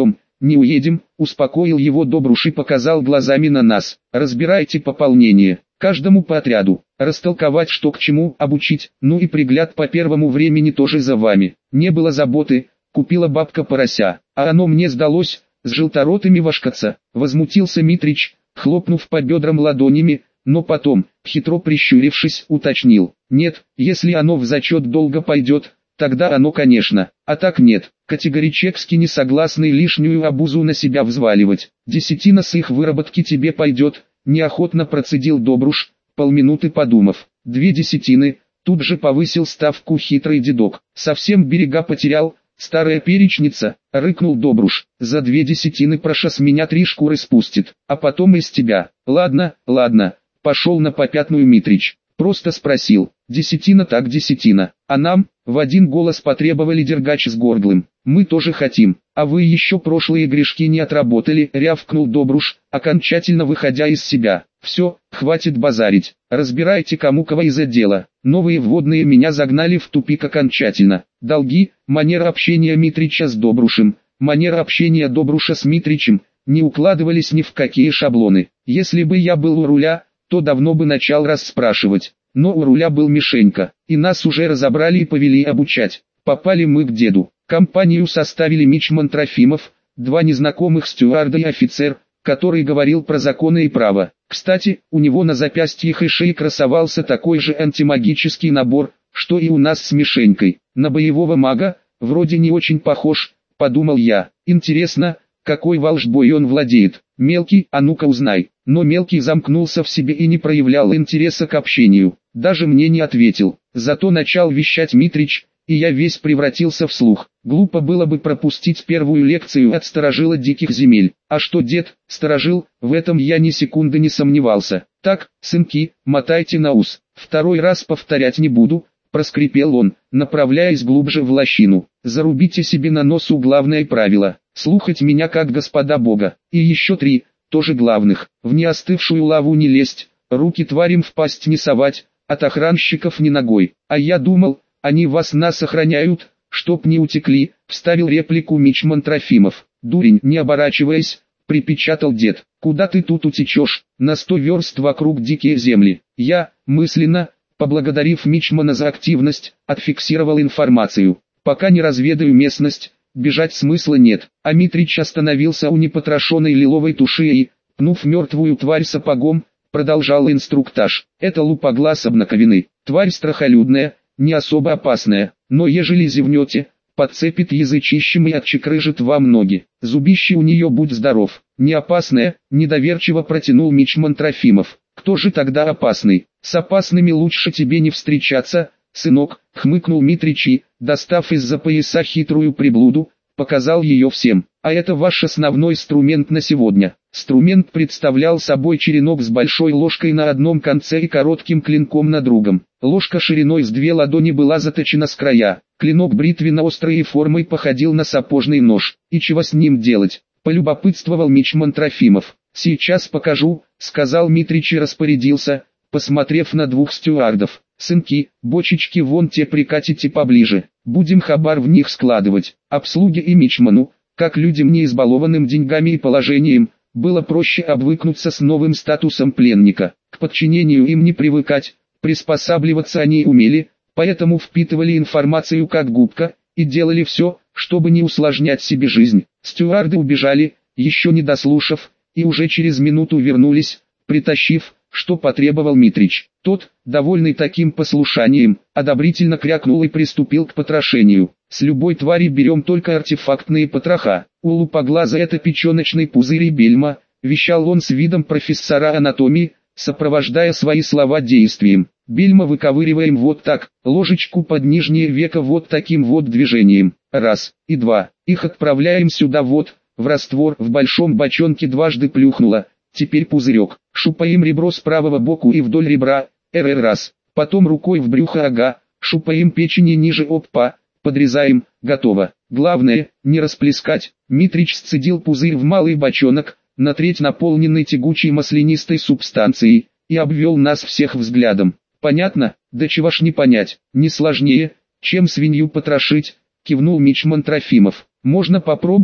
не уедем, успокоил его Добруш и показал глазами на нас. Разбирайте пополнение, каждому по отряду, растолковать что к чему, обучить, ну и пригляд по первому времени тоже за вами. Не было заботы, купила бабка порося, а оно мне сдалось, с желторотыми вошкаться, возмутился Митрич, хлопнув по бедрам ладонями, но потом, хитро прищурившись, уточнил: нет, если оно в зачет долго пойдет, тогда оно конечно, а так нет. Категорически не согласны лишнюю обузу на себя взваливать. Десятина с их выработки тебе пойдет, неохотно процедил Добруш, полминуты подумав. Две десятины, тут же повысил ставку хитрый дедок. Совсем берега потерял, старая перечница, рыкнул Добруш. За две десятины проша с меня три шкуры спустит, а потом из тебя. Ладно, ладно, пошел на попятную Митрич. Просто спросил, десятина так десятина, а нам, в один голос потребовали Дергач с Горглым. Мы тоже хотим, а вы еще прошлые грешки не отработали, рявкнул Добруш, окончательно выходя из себя. Все, хватит базарить, разбирайте кому кого из отдела. Новые вводные меня загнали в тупик окончательно. Долги, манера общения Митрича с Добрушем, манера общения Добруша с Митричем, не укладывались ни в какие шаблоны. Если бы я был у руля, то давно бы начал расспрашивать. Но у руля был Мишенька, и нас уже разобрали и повели обучать. Попали мы к деду. Компанию составили мичман Трофимов, два незнакомых стюарда и офицер, который говорил про законы и право. Кстати, у него на запястьях и шее красовался такой же антимагический набор, что и у нас с Мишенькой. На боевого мага, вроде не очень похож, подумал я. Интересно, какой волшбой он владеет. Мелкий, а ну-ка узнай. Но Мелкий замкнулся в себе и не проявлял интереса к общению. Даже мне не ответил. Зато начал вещать Митрич, и я весь превратился в слух. Глупо было бы пропустить первую лекцию от сторожила диких земель. А что дед, сторожил, в этом я ни секунды не сомневался. Так, сынки, мотайте на ус. Второй раз повторять не буду, проскрипел он, направляясь глубже в лощину. Зарубите себе на носу главное правило. Слухать меня как господа Бога. И еще три, тоже главных. В неостывшую лаву не лезть, руки тварям в пасть не совать, от охранщиков ни ногой. А я думал, они вас нас охраняют, чтоб не утекли, вставил реплику мичман Трофимов. Дурень, не оборачиваясь, припечатал дед. Куда ты тут утечешь? На сто верст вокруг дикие земли. Я, мысленно, поблагодарив мичмана за активность, отфиксировал информацию. Пока не разведаю местность, бежать смысла нет. А Митрич остановился у непотрошенной лиловой туши и, пнув мертвую тварь сапогом, продолжал инструктаж. Это лупоглаз обнаковины. Тварь страхолюдная, не особо опасная, но ежели зевнете, подцепит язычищем и отчекрыжит вам ноги. Зубище у нее будь здоров. Не опасная, недоверчиво протянул мичман Трофимов. Кто же тогда опасный? С опасными лучше тебе не встречаться, сынок, хмыкнул Митрич и, достав из-за пояса хитрую приблуду, показал ее всем. А это ваш основной инструмент на сегодня. Инструмент представлял собой черенок с большой ложкой на одном конце и коротким клинком на другом. Ложка шириной с две ладони была заточена с края. Клинок бритвенно-острой и формой походил на сапожный нож. И чего с ним делать? Полюбопытствовал мичман Трофимов. Сейчас покажу, сказал Митрич и распорядился, посмотрев на двух стюардов. Сынки, бочечки вон те прикатите поближе. Будем хабар в них складывать. Обслуге и мичману, как людям не избалованным деньгами и положением, было проще обвыкнуться с новым статусом пленника. К подчинению им не привыкать, приспосабливаться они умели, поэтому впитывали информацию как губка, и делали все, чтобы не усложнять себе жизнь. Стюарды убежали, еще не дослушав, и уже через минуту вернулись, притащив, что потребовал Митрич. Тот, довольный таким послушанием, одобрительно крякнул и приступил к потрошению. С любой твари берем только артефактные потроха. У лупоглаза это печеночный пузырь и бельма, вещал он с видом профессора анатомии, сопровождая свои слова действием. Бельма выковыриваем вот так, ложечку под нижнее веко вот таким вот движением. Раз, и два. Их отправляем сюда вот, в раствор, в большом бочонке дважды плюхнуло. Теперь пузырек. Шупаем ребро с правого боку и вдоль ребра, эр раз. Потом рукой в брюхо, ага. Шупаем печени ниже, опа. Подрезаем, готово. Главное, не расплескать. Митрич сцедил пузырь в малый бочонок, на треть наполненный тягучей маслянистой субстанцией, и обвел нас всех взглядом. Понятно? Да чего ж не понять. Не сложнее, чем свинью потрошить, кивнул мичман Трофимов. Можно попробовать,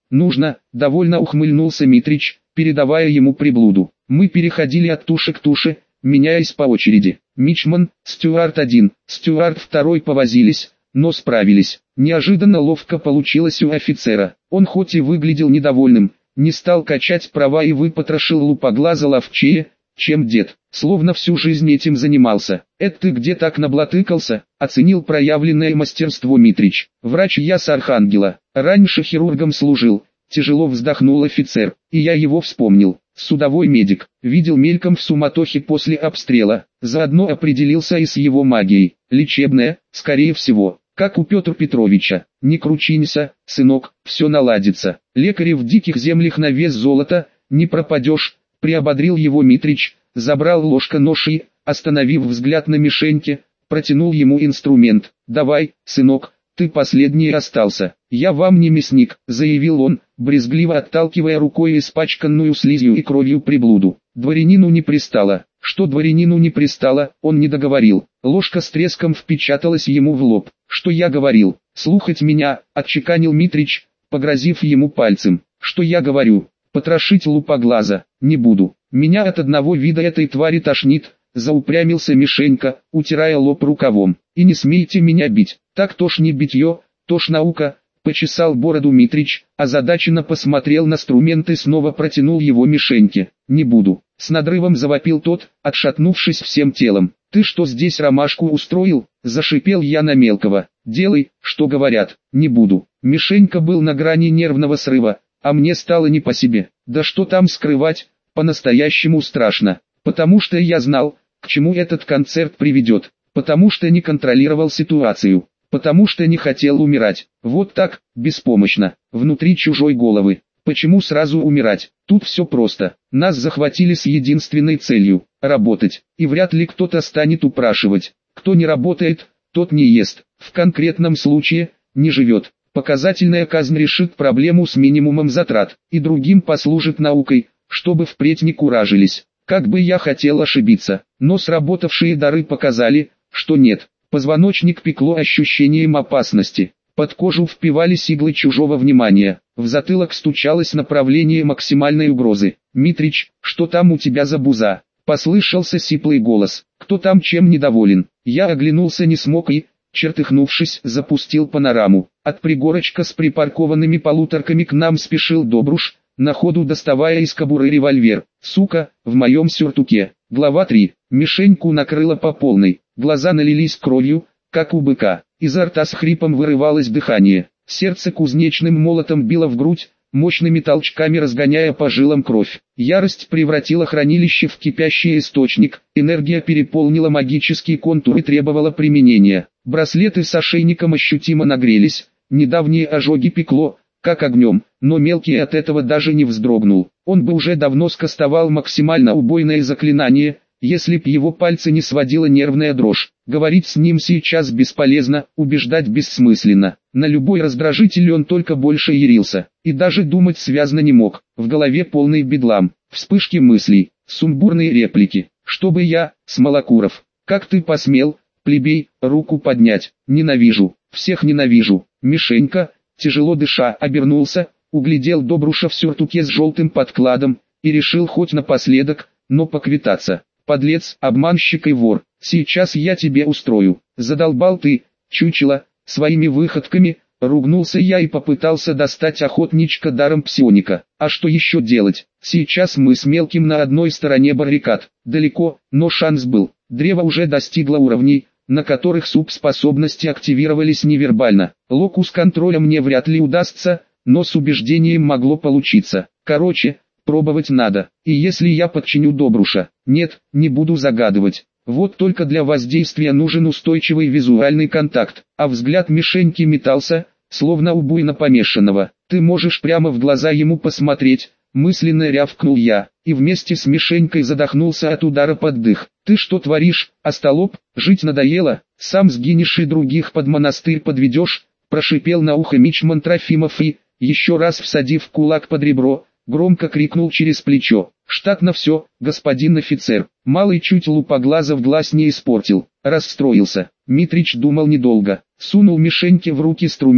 нужно, довольно ухмыльнулся Митрич, передавая ему приблуду. Мы переходили от туши к туше, меняясь по очереди. Мичман, Стюарт один, Стюарт второй повозились, но справились. Неожиданно ловко получилось у офицера. Он хоть и выглядел недовольным, не стал качать права и выпотрошил лупоглаза ловчее, чем дед, словно всю жизнь этим занимался. «Это ты где так наблатыкался?» — оценил проявленное мастерство Митрич. «Врач я с Архангела, раньше хирургом служил», — тяжело вздохнул офицер, и я его вспомнил. Судовой медик, видел мельком в суматохе после обстрела, заодно определился и с его магией. Лечебная, скорее всего, как у Петра Петровича. Не кручинься, сынок, все наладится. Лекари в диких землях на вес золота, не пропадешь, приободрил его Митрич, забрал ложка-нож и, остановив взгляд на Мишеньке, протянул ему инструмент. «Давай, сынок, ты последний остался. Я вам не мясник», — заявил он, брезгливо отталкивая рукой испачканную слизью и кровью приблуду. Дворянину не пристало. Что дворянину не пристало, он не договорил. Ложка с треском впечаталась ему в лоб. «Что я говорил? Слухать меня», — отчеканил Митрич, погрозив ему пальцем. «Что я говорю? Потрошить лупоглаза не буду. Меня от одного вида этой твари тошнит», — заупрямился Мишенька, утирая лоб рукавом. «И не смейте меня бить, так то ж не битье, то ж наука», — почесал бороду Митрич, озадаченно посмотрел на инструмент и снова протянул его Мишеньке. «Не буду», — с надрывом завопил тот, отшатнувшись всем телом. «Ты что здесь ромашку устроил?» — зашипел я на мелкого. «Делай, что говорят, не буду». Мишенька был на грани нервного срыва, а мне стало не по себе. Да что там скрывать, по-настоящему страшно. Потому что я знал, к чему этот концерт приведет. Потому что не контролировал ситуацию. Потому что не хотел умирать. Вот так, беспомощно, внутри чужой головы. Почему сразу умирать? Тут все просто. Нас захватили с единственной целью – работать. И вряд ли кто-то станет упрашивать. Кто не работает, тот не ест. В конкретном случае, не живет. Показательная казнь решит проблему с минимумом затрат. И другим послужит наукой, чтобы впредь не куражились. Как бы я хотел ошибиться, но сработавшие дары показали, что нет. Позвоночник пекло ощущением опасности. Под кожу впивались иглы чужого внимания. В затылок стучалось направление максимальной угрозы. «Митрич, что там у тебя за буза?» Послышался сиплый голос. «Кто там чем недоволен?» Я оглянулся не смог и, чертыхнувшись, запустил панораму. От пригорочка с припаркованными полуторками к нам спешил Добруш, на ходу доставая из кобуры револьвер. «Сука, в моем сюртуке». Глава три. Мишеньку накрыло по полной. Глаза налились кровью, как у быка. Изо рта с хрипом вырывалось дыхание. Сердце кузнечным молотом било в грудь, мощными толчками разгоняя по жилам кровь. Ярость превратила хранилище в кипящий источник. Энергия переполнила магический контур и требовала применения. Браслеты с ошейником ощутимо нагрелись. Недавние ожоги пекло, как огнем, но мелкий от этого даже не вздрогнул. Он бы уже давно скостовал максимально убойное заклинание, если б его пальцы не сводила нервная дрожь. Говорить с ним сейчас бесполезно, убеждать бессмысленно. На любой раздражитель он только больше ярился, и даже думать связно не мог. В голове полный бедлам, вспышки мыслей, сумбурные реплики. «Чтобы я, Смолокуров, как ты посмел, плебей, руку поднять? Ненавижу, всех ненавижу». Мишенька, тяжело дыша, обернулся, углядел Добруша в сюртуке с желтым подкладом, и решил хоть напоследок, но поквитаться. «Подлец, обманщик и вор, сейчас я тебе устрою. Задолбал ты, чучело, своими выходками», — ругнулся я и попытался достать охотничка даром псионика. А что еще делать? Сейчас мы с мелким на одной стороне баррикад. Далеко, но шанс был. Древо уже достигло уровней, на которых субспособности активировались невербально. Локус контроля мне вряд ли удастся, но с убеждением могло получиться. Короче, пробовать надо. И если я подчиню Добруша? Нет, не буду загадывать. Вот только для воздействия нужен устойчивый визуальный контакт. А взгляд Мишеньки метался, словно у буйно помешанного. «Ты можешь прямо в глаза ему посмотреть», — мысленно рявкнул я, и вместе с Мишенькой задохнулся от удара под дых. «Ты что творишь, остолоп? Жить надоело? Сам сгинешь и других под монастырь подведешь», — прошипел на ухо мичман Трофимов и, еще раз всадив кулак под ребро, громко крикнул через плечо: «Штатно все, господин офицер». Малый чуть лупоглаза в глаз не испортил, расстроился. Митрич думал недолго, сунул Мишеньке в руки инструмент,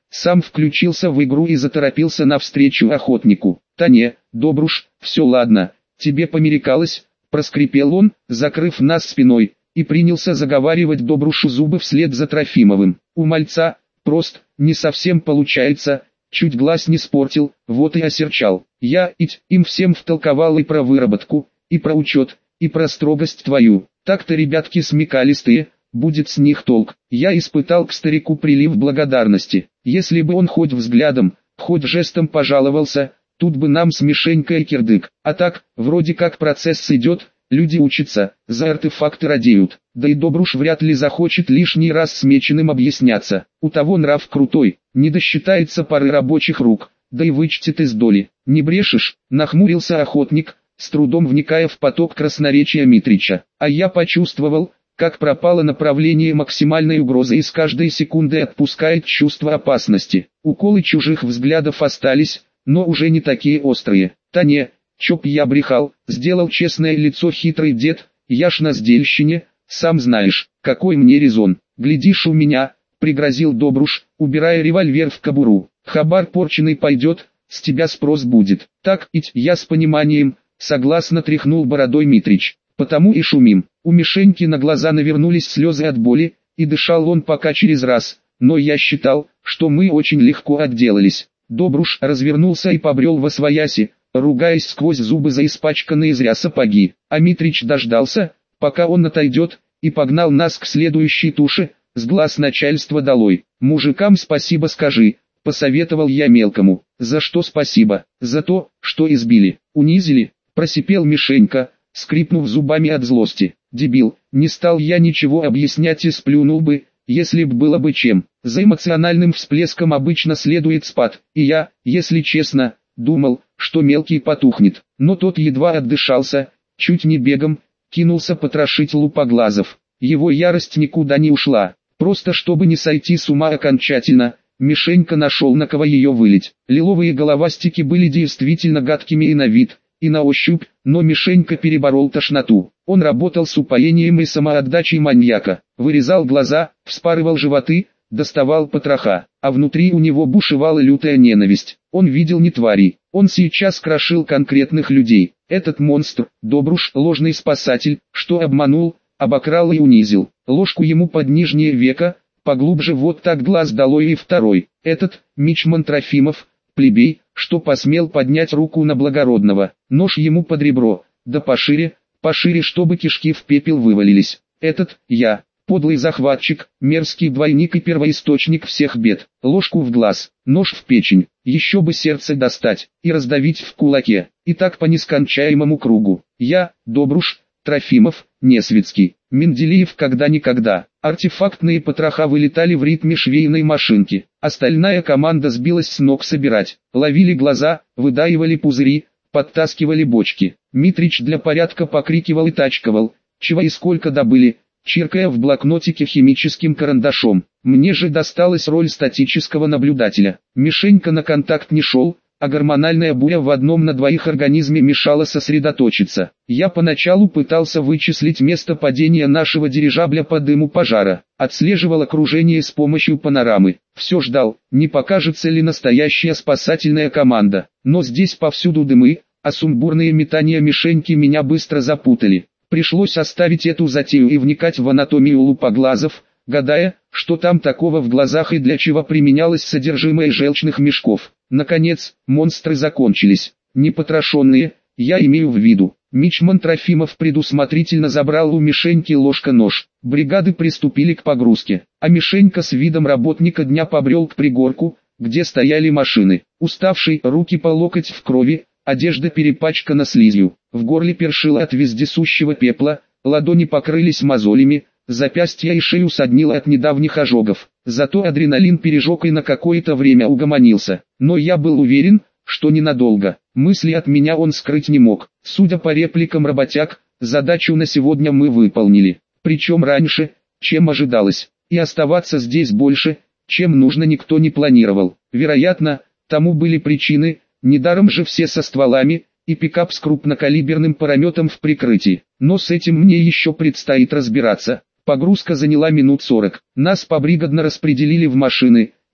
сам включился в игру и заторопился навстречу охотнику. «Та не, Добруш, все ладно, тебе померекалось», — проскрипел он, закрыв нас спиной, и принялся заговаривать Добрушу зубы вслед за Трофимовым. «У мальца, просто, не совсем получается, чуть глаз не спортил, вот и осерчал. Я ить им всем втолковал и про выработку, и про учет, и про строгость твою. Так-то ребятки смекалистые, будет с них толк». Я испытал к старику прилив благодарности. Если бы он хоть взглядом, хоть жестом пожаловался, тут бы нам с Мишенькой кирдык. А так, вроде как процесс идет, люди учатся, за артефакты радеют. Да и Добруш вряд ли захочет лишний раз с Меченым объясняться. У того нрав крутой, не досчитается пары рабочих рук, да и вычтет из доли. «Не брешешь?» — нахмурился охотник, с трудом вникая в поток красноречия Митрича. А я почувствовал, как пропало направление максимальной угрозы и с каждой секундой отпускает чувство опасности. Уколы чужих взглядов остались, но уже не такие острые. «Та не, чоп я брехал», — сделал честное лицо хитрый дед, «я ж на сдельщине, сам знаешь, какой мне резон. Глядишь у меня», — пригрозил Добруш, убирая револьвер в кобуру. «Хабар порченый пойдет, с тебя спрос будет». «Так ить я с пониманием», — согласно тряхнул бородой Митрич. «Потому и шумим». У Мишеньки на глаза навернулись слезы от боли, и дышал он пока через раз, но я считал, что мы очень легко отделались. Добруш развернулся и побрел восвояси, ругаясь сквозь зубы за испачканные зря сапоги. А Митрич дождался, пока он отойдет, и погнал нас к следующей туше, с глаз начальства долой. «Мужикам спасибо скажи», — посоветовал я мелкому. «За что спасибо?» «За то, что избили, унизили», — просипел Мишенька, скрипнув зубами от злости. «Дебил, не стал я ничего объяснять и сплюнул бы, если б было бы чем. За эмоциональным всплеском обычно следует спад, и я, если честно, думал, что мелкий потухнет». Но тот едва отдышался, чуть не бегом, кинулся потрошить Лупоглазов. Его ярость никуда не ушла. Просто чтобы не сойти с ума окончательно, Мишенька нашел на кого ее вылить. Лиловые головастики были действительно гадкими и на вид, и на ощупь, но Мишенька переборол тошноту. Он работал с упоением и самоотдачей маньяка, вырезал глаза, вспарывал животы, доставал потроха, а внутри у него бушевала лютая ненависть. Он видел не тварей, он сейчас крошил конкретных людей. Этот монстр, Добруш, ложный спасатель, что обманул, обокрал и унизил. Ложку ему под нижнее веко, поглубже вот так глаз долой и второй. Этот, мичман Трофимов, плебей, что посмел поднять руку на благородного, нож ему под ребро, да пошире, пошире, чтобы кишки в пепел вывалились. Этот, я, подлый захватчик, мерзкий двойник и первоисточник всех бед. Ложку в глаз, нож в печень, еще бы сердце достать и раздавить в кулаке. И так по нескончаемому кругу. Я, Добруш, Трофимов, Несвицкий, Менделеев когда-никогда. Артефактные потроха вылетали в ритме швейной машинки. Остальная команда сбилась с ног собирать. Ловили глаза, выдаивали пузыри, подтаскивали бочки. Митрич для порядка покрикивал и тачковал, чего и сколько добыли, чиркая в блокнотике химическим карандашом. Мне же досталась роль статического наблюдателя. Мишенька на контакт не шел, а гормональная буря в одном на двоих организме мешала сосредоточиться. Я поначалу пытался вычислить место падения нашего дирижабля по дыму пожара, отслеживал окружение с помощью панорамы. Все ждал, не покажется ли настоящая спасательная команда. Но здесь повсюду дымы, а сумбурные метания Мишеньки меня быстро запутали. Пришлось оставить эту затею и вникать в анатомию Лупоглазов, гадая, что там такого в глазах и для чего применялось содержимое желчных мешков. Наконец, монстры закончились. Непотрошенные, я имею в виду. Мичман Трофимов предусмотрительно забрал у Мишеньки ложка-нож. Бригады приступили к погрузке, а Мишенька с видом работника дня побрел к пригорку, где стояли машины. Уставший, руки по локоть в крови, одежда перепачкана слизью, в горле першило от вездесущего пепла, ладони покрылись мозолями, запястья и шею соднило от недавних ожогов. Зато адреналин пережег и на какое-то время угомонился. Но я был уверен, что ненадолго. Мысли от меня он скрыть не мог. Судя по репликам работяг, задачу на сегодня мы выполнили. Причем раньше, чем ожидалось. И оставаться здесь больше, чем нужно, никто не планировал. Вероятно, тому были причины, недаром же все со стволами, и пикап с крупнокалиберным парометом в прикрытии. Но с этим мне еще предстоит разбираться. Погрузка заняла минут сорок. Нас побригадно распределили в машины.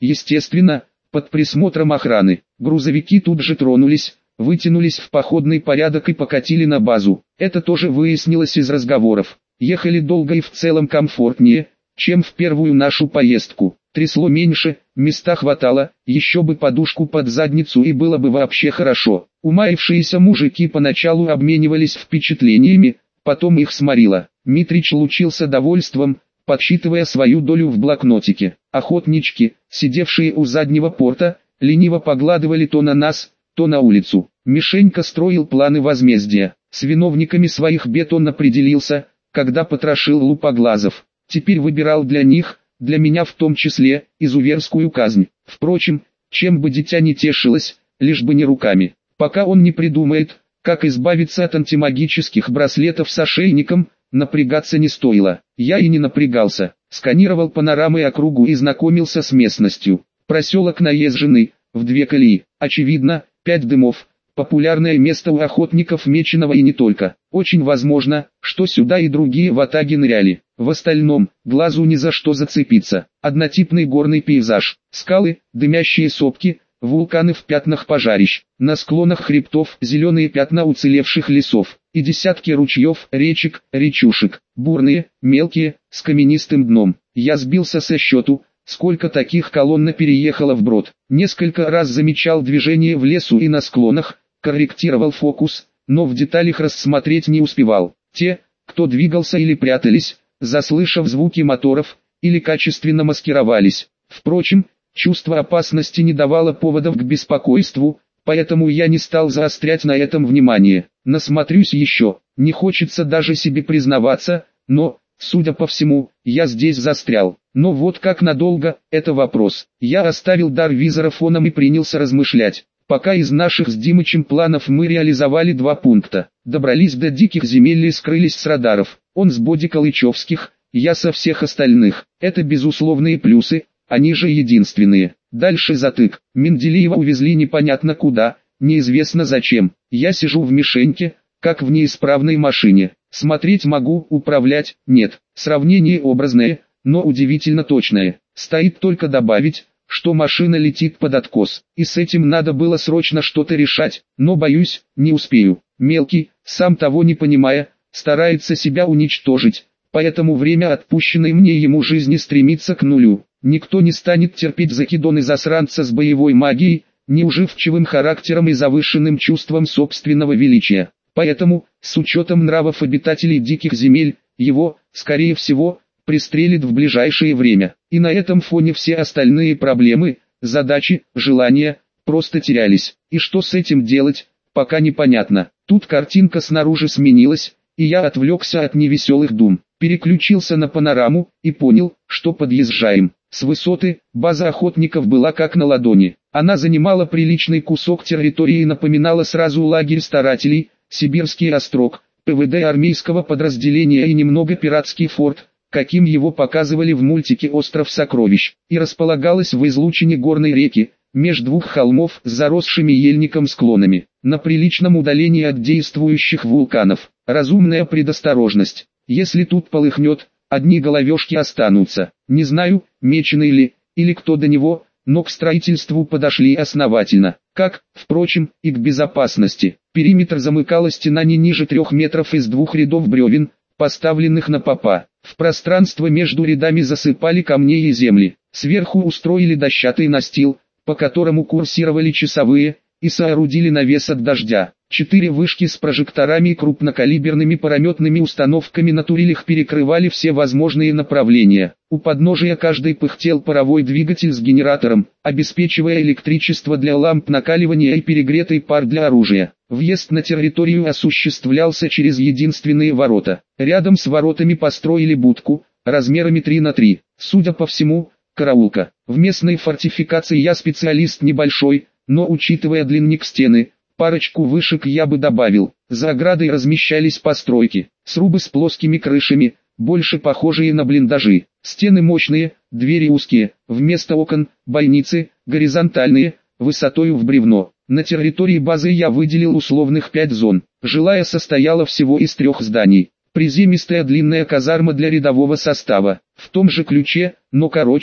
естественно, под присмотром охраны. Грузовики тут же тронулись, вытянулись в походный порядок и покатили на базу. Это тоже выяснилось из разговоров. Ехали долго и в целом комфортнее, чем в первую нашу поездку. Трясло меньше, места хватало, еще бы подушку под задницу и было бы вообще хорошо. Умаившиеся мужики поначалу обменивались впечатлениями, потом их сморило. Митрич лучился довольством, подсчитывая свою долю в блокнотике. Охотнички, сидевшие у заднего порта, лениво поглядывали то на нас, то на улицу. Мишенька строил планы возмездия. С виновниками своих бед он определился, когда потрошил лупоглазов. Теперь выбирал для них, для меня в том числе, изуверскую казнь. Впрочем, чем бы дитя не тешилось, лишь бы не руками. Пока он не придумает, как избавиться от антимагических браслетов с ошейником, напрягаться не стоило. Я и не напрягался. Сканировал панорамы округу и знакомился с местностью. Проселок наезженный, в две колеи. Очевидно, пять дымов. Популярное место у охотников Меченого и не только. Очень возможно, что сюда и другие ватаги ныряли. В остальном, глазу ни за что зацепиться. Однотипный горный пейзаж. Скалы, дымящие сопки, вулканы в пятнах пожарищ. На склонах хребтов зеленые пятна уцелевших лесов. И десятки ручьев, речек, речушек. Бурные, мелкие, с каменистым дном. Я сбился со счету, сколько таких колонна переехала вброд. Несколько раз замечал движение в лесу и на склонах, корректировал фокус, но в деталях рассмотреть не успевал. Те, кто двигался или прятались, заслышав звуки моторов, или качественно маскировались. Впрочем, чувство опасности не давало поводов к беспокойству, поэтому я не стал заострять на этом внимание. Насмотрюсь еще, не хочется даже себе признаваться, но, судя по всему, я здесь застрял. Но вот как надолго, это вопрос. Я оставил дар визора фоном и принялся размышлять. Пока из наших с Димычем планов мы реализовали два пункта. Добрались до диких земель и скрылись с радаров. Он с боди Калычевских, я со всех остальных. Это безусловные плюсы, они же единственные. Дальше затык. Менделеева увезли непонятно куда, неизвестно зачем. Я сижу в мишеньке, как в неисправной машине. Смотреть могу, управлять нет. Сравнение образное, но удивительно точное. Стоит только добавить, что машина летит под откос. И с этим надо было срочно что-то решать, но боюсь, не успею. Мелкий, сам того не понимая, старается себя уничтожить, поэтому время отпущенной мне ему жизни стремится к нулю. Никто не станет терпеть закидоны засранца с боевой магией, неуживчивым характером и завышенным чувством собственного величия. Поэтому, с учетом нравов обитателей диких земель, его, скорее всего, пристрелят в ближайшее время. И на этом фоне все остальные проблемы, задачи, желания, просто терялись. И что с этим делать, пока непонятно. Тут картинка снаружи сменилась, и я отвлекся от невеселых дум. Переключился на панораму, и понял, что подъезжаем. С высоты, база охотников была как на ладони. Она занимала приличный кусок территории и напоминала сразу лагерь старателей, Сибирский острог, ПВД армейского подразделения и немного пиратский форт, каким его показывали в мультике «Остров сокровищ», и располагалась в излучине горной реки, меж двух холмов с заросшими ельником склонами, на приличном удалении от действующих вулканов. Разумная предосторожность. Если тут полыхнет, одни головешки останутся. Не знаю, Меченый ли, или кто до него, но к строительству подошли основательно. Как, впрочем, и к безопасности. Периметр замыкала стена не ниже трех метров из двух рядов бревен, поставленных на попа. В пространство между рядами засыпали камни и земли. Сверху устроили дощатый настил, по которому курсировали часовые, и соорудили навес от дождя. Четыре вышки с прожекторами и крупнокалиберными парометными установками на турелях перекрывали все возможные направления. У подножия каждый пыхтел паровой двигатель с генератором, обеспечивая электричество для ламп накаливания и перегретый пар для оружия. Въезд на территорию осуществлялся через единственные ворота. Рядом с воротами построили будку, размерами три на три. Судя по всему, караулка. В местной фортификации я специалист небольшой, но учитывая длинник стены, парочку вышек я бы добавил. За оградой размещались постройки, срубы с плоскими крышами, больше похожие на блиндажи. Стены мощные, двери узкие, вместо окон, бойницы, горизонтальные, высотою в бревно. На территории базы я выделил условных пять зон. Жилая состояла всего из трех зданий. Приземистая длинная казарма для рядового состава. В том же ключе, но короче,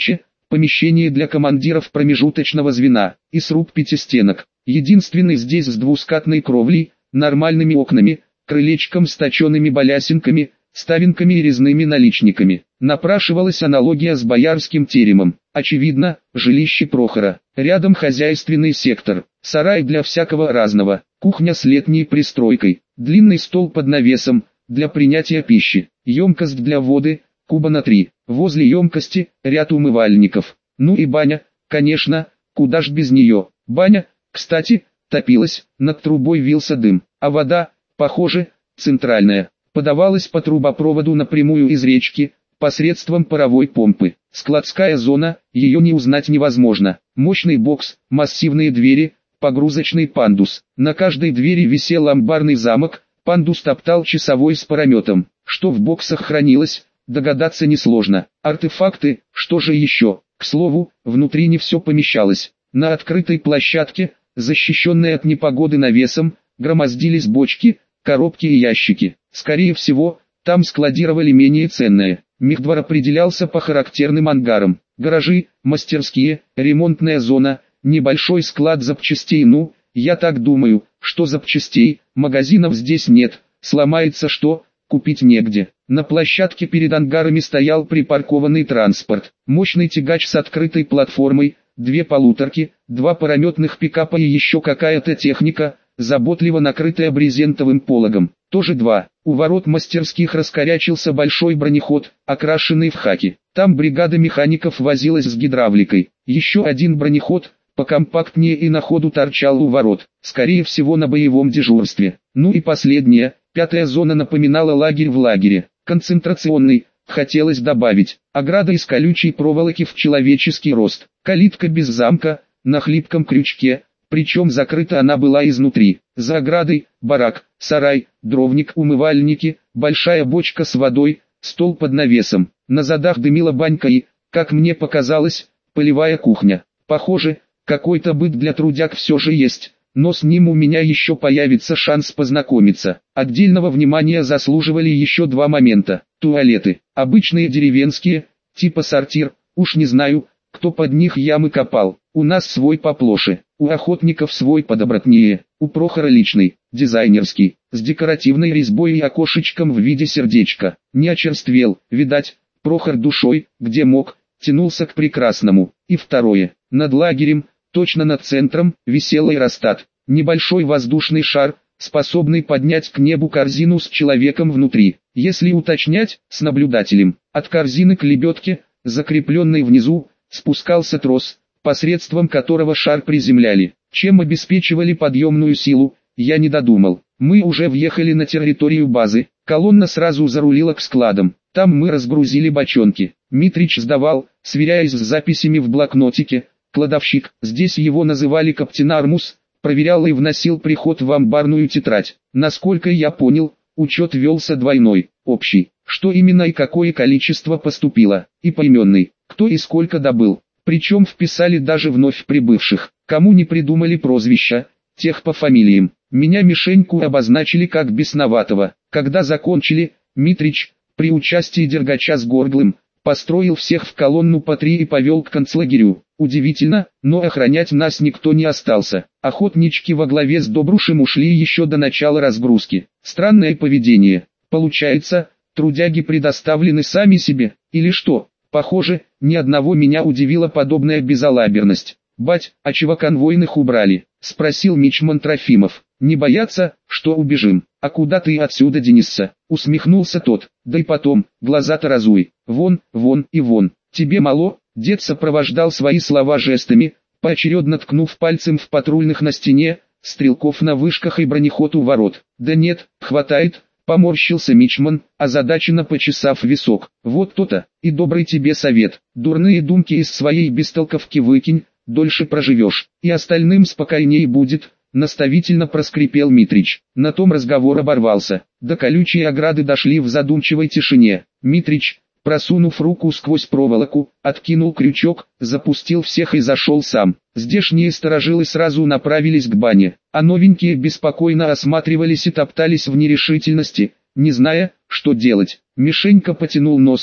помещение для командиров промежуточного звена, и сруб пятистенок. Единственный здесь с двускатной кровлей, нормальными окнами, крылечком с точеными балясинками, ставинками и резными наличниками. Напрашивалась аналогия с боярским теремом. Очевидно, жилище Прохора. Рядом хозяйственный сектор, сарай для всякого разного, кухня с летней пристройкой, длинный стол под навесом, для принятия пищи, емкость для воды, куба на три. Возле емкости ряд умывальников. Ну и баня, конечно, куда ж без нее. Баня, кстати, топилась, над трубой вился дым, а вода, похоже, центральная, подавалась по трубопроводу напрямую из речки, посредством паровой помпы. Складская зона, ее не узнать невозможно. Мощный бокс, массивные двери, погрузочный пандус. На каждой двери висел амбарный замок, пандус топтал часовой с парометом. Что в боксах хранилось, догадаться несложно. Артефакты, что же еще? К слову, внутри не все помещалось. На открытой площадке, защищенной от непогоды навесом, громоздились бочки, коробки и ящики. Скорее всего, там складировали менее ценное. Мехдвор определялся по характерным ангарам. Гаражи, мастерские, ремонтная зона, небольшой склад запчастей. Ну, я так думаю, что запчастей, магазинов здесь нет, сломается что, купить негде. На площадке перед ангарами стоял припаркованный транспорт. Мощный тягач с открытой платформой, две полуторки, два парометных пикапа и еще какая-то техника, заботливо накрытая брезентовым пологом. Тоже два. У ворот мастерских раскорячился большой бронеход, окрашенный в хаки. Там бригада механиков возилась с гидравликой. Еще один бронеход, покомпактнее и на ходу торчал у ворот, скорее всего на боевом дежурстве. Ну и последняя, пятая зона напоминала лагерь в лагере. Концентрационный, хотелось добавить, ограда из колючей проволоки в человеческий рост. Калитка без замка, на хлипком крючке, причем закрыта она была изнутри. За оградой, барак, сарай, дровник, умывальники, большая бочка с водой, стол под навесом. На задах дымила банька и, как мне показалось, полевая кухня. Похоже, какой-то быт для трудяг все же есть, но с ним у меня еще появится шанс познакомиться. Отдельного внимания заслуживали еще два момента. Туалеты, обычные деревенские, типа сортир, уж не знаю, кто под них ямы копал. У нас свой поплоше, у охотников свой подобротнее, у Прохора личный, дизайнерский, с декоративной резьбой и окошечком в виде сердечка. Не очерствел, видать, Прохор душой, где мог, тянулся к прекрасному. И второе, над лагерем, точно над центром, висел аэростат, небольшой воздушный шар, способный поднять к небу корзину с человеком внутри. Если уточнять, с наблюдателем. От корзины к лебедке, закрепленной внизу, спускался трос, посредством которого шар приземляли. Чем обеспечивали подъемную силу, я не додумал. Мы уже въехали на территорию базы, колонна сразу зарулила к складам. Там мы разгрузили бочонки. Митрич сдавал, сверяясь с записями в блокнотике, кладовщик, здесь его называли Каптенармус, проверял и вносил приход в амбарную тетрадь. Насколько я понял, учет велся двойной, общий, что именно и какое количество поступило, и поименный, кто и сколько добыл. Причем вписали даже вновь прибывших, кому не придумали прозвища, тех по фамилиям. Меня Мишеньку обозначили как бесноватого. Когда закончили, Митрич, при участии Дергача с Горглым, построил всех в колонну по три и повел к концлагерю. Удивительно, но охранять нас никто не остался. Охотнички во главе с Добрушем ушли еще до начала разгрузки. Странное поведение. Получается, трудяги предоставлены сами себе, или что? Похоже, ни одного меня удивила подобная безалаберность. «Бать, а чего конвойных убрали?» — спросил мичман Трофимов. «Не боятся, что убежим? А куда ты отсюда денешься?» — усмехнулся тот. «Да и потом, глаза-то разуй. Вон, вон и вон. Тебе мало?» Дед сопровождал свои слова жестами, поочередно ткнув пальцем в патрульных на стене, стрелков на вышках и бронеход у ворот. «Да нет, хватает». Поморщился мичман, озадаченно почесав висок. «Вот то-то, и добрый тебе совет. Дурные думки из своей бестолковки выкинь, дольше проживешь, и остальным спокойней будет», наставительно проскрипел Митрич. На том разговор оборвался. До колючей ограды дошли в задумчивой тишине. Митрич, просунув руку сквозь проволоку, откинул крючок, запустил всех и зашел сам. Здешние сторожилы сразу направились к бане, а новенькие беспокойно осматривались и топтались в нерешительности, не зная, что делать. Мишенька потянул носом,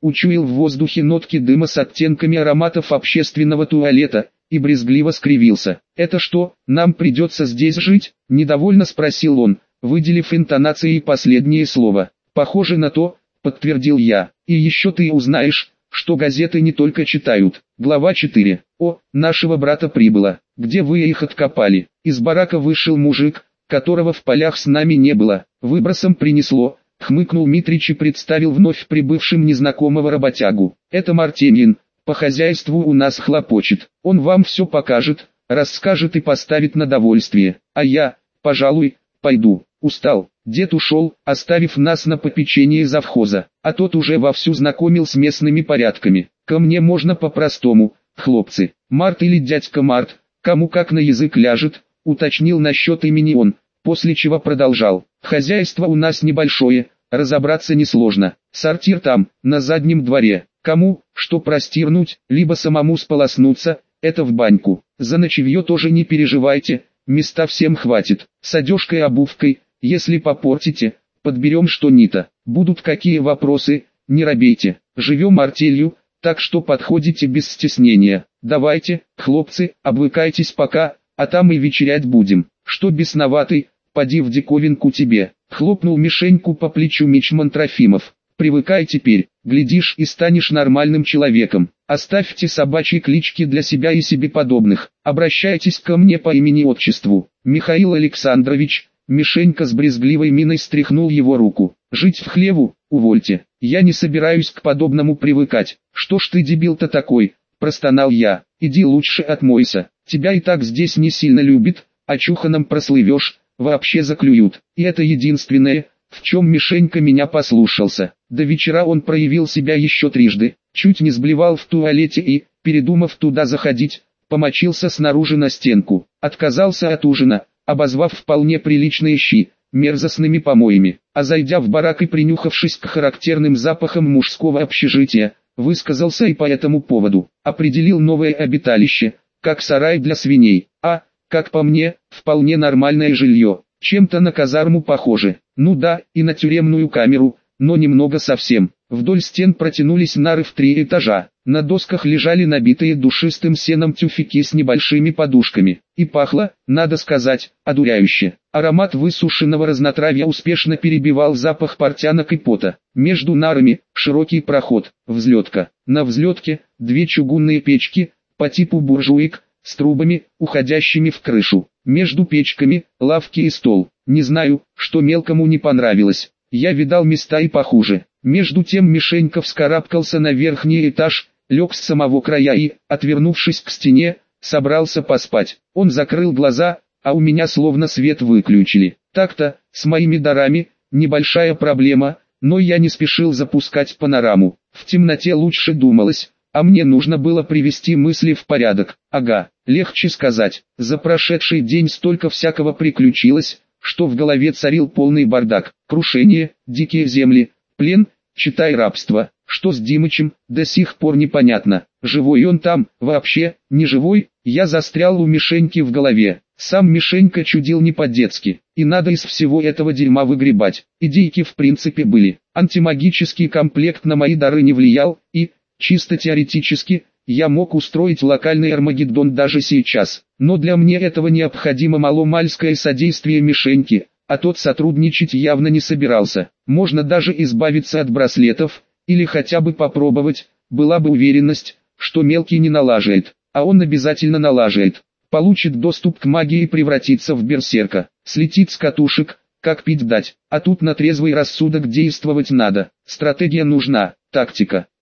учуял в воздухе нотки дыма с оттенками ароматов общественного туалета, и брезгливо скривился. «Это что, нам придется здесь жить?» – недовольно спросил он, выделив интонацией последнее слово. «Похоже на то», – подтвердил я. «И еще ты узнаешь, что газеты не только читают». Глава четыре. «О, нашего брата прибыло. Где вы их откопали?» Из барака вышел мужик, которого в полях с нами не было. «Выбросом принесло», — хмыкнул Митрич и представил вновь прибывшим незнакомого работягу. «Это Мартемьин, по хозяйству у нас хлопочет. Он вам все покажет, расскажет и поставит на довольствие. А я, пожалуй, пойду. Устал». Дед ушел, оставив нас на попечение завхоза, а тот уже вовсю знакомил с местными порядками. «Ко мне можно по-простому, хлопцы. Март или дядька Март, кому как на язык ляжет», уточнил насчет имени он, после чего продолжал. «Хозяйство у нас небольшое, разобраться несложно. Сортир там, на заднем дворе. Кому, что простирнуть, либо самому сполоснуться, это в баньку. За ночевье тоже не переживайте, места всем хватит. С одежкой и обувкой, если попортите, подберем что-нибудь. Будут какие вопросы, не робейте. Живем артелью, так что подходите без стеснения. Давайте, хлопцы, обвыкайтесь пока, а там и вечерять будем. Что бесноватый, поди в диковинку тебе», — хлопнул Мишеньку по плечу мичман Трофимов. «Привыкай теперь, глядишь и станешь нормальным человеком. Оставьте собачьи клички для себя и себе подобных. Обращайтесь ко мне по имени-отчеству. Михаил Александрович». Мишенька с брезгливой миной стряхнул его руку. «Жить в хлеву, увольте. Я не собираюсь к подобному привыкать. Что ж ты дебил-то такой?» – простонал я. «Иди лучше отмойся. Тебя и так здесь не сильно любит, а чуханом прослывешь, вообще заклюют». И это единственное, в чем Мишенька меня послушался. До вечера он проявил себя еще трижды, чуть не сблевал в туалете и, передумав туда заходить, помочился снаружи на стенку. Отказался от ужина, обозвав вполне приличные щи мерзостными помоями, а зайдя в барак и принюхавшись к характерным запахам мужского общежития, высказался и по этому поводу. Определил новое обиталище, как сарай для свиней, а, как по мне, вполне нормальное жилье, чем-то на казарму похоже, ну да, и на тюремную камеру, но немного совсем. Вдоль стен протянулись нары в три этажа, на досках лежали набитые душистым сеном тюфяки с небольшими подушками, и пахло, надо сказать, одуряюще. Аромат высушенного разнотравья успешно перебивал запах портянок и пота. Между нарами широкий проход, взлетка. На взлетке две чугунные печки, по типу буржуек, с трубами, уходящими в крышу. Между печками лавки и стол. Не знаю, что мелкому не понравилось. Я видал места и похуже. Между тем Мишенька вскарабкался на верхний этаж, лег с самого края и, отвернувшись к стене, собрался поспать. Он закрыл глаза, а у меня словно свет выключили. Так-то, с моими дарами, небольшая проблема, но я не спешил запускать панораму. В темноте лучше думалось, а мне нужно было привести мысли в порядок. Ага, легче сказать. За прошедший день столько всякого приключилось, что в голове царил полный бардак. Крушение, дикие земли, плен, читай рабство. Что с Димычем, до сих пор непонятно. Живой он там, вообще, не живой, я застрял у Мишеньки в голове. Сам Мишенька чудил не по-детски, и надо из всего этого дерьма выгребать. Идейки в принципе были. Антимагический комплект на мои дары не влиял, и, чисто теоретически, я мог устроить локальный Армагеддон даже сейчас. Но для мне этого необходимо маломальское содействие Мишеньки, а тот сотрудничать явно не собирался. Можно даже избавиться от браслетов, или хотя бы попробовать, была бы уверенность, что мелкий не налажает, а он обязательно налажает. Получит доступ к магии и превратится в берсерка, слетит с катушек, как пить дать, а тут на трезвый рассудок действовать надо. Стратегия нужна, тактика.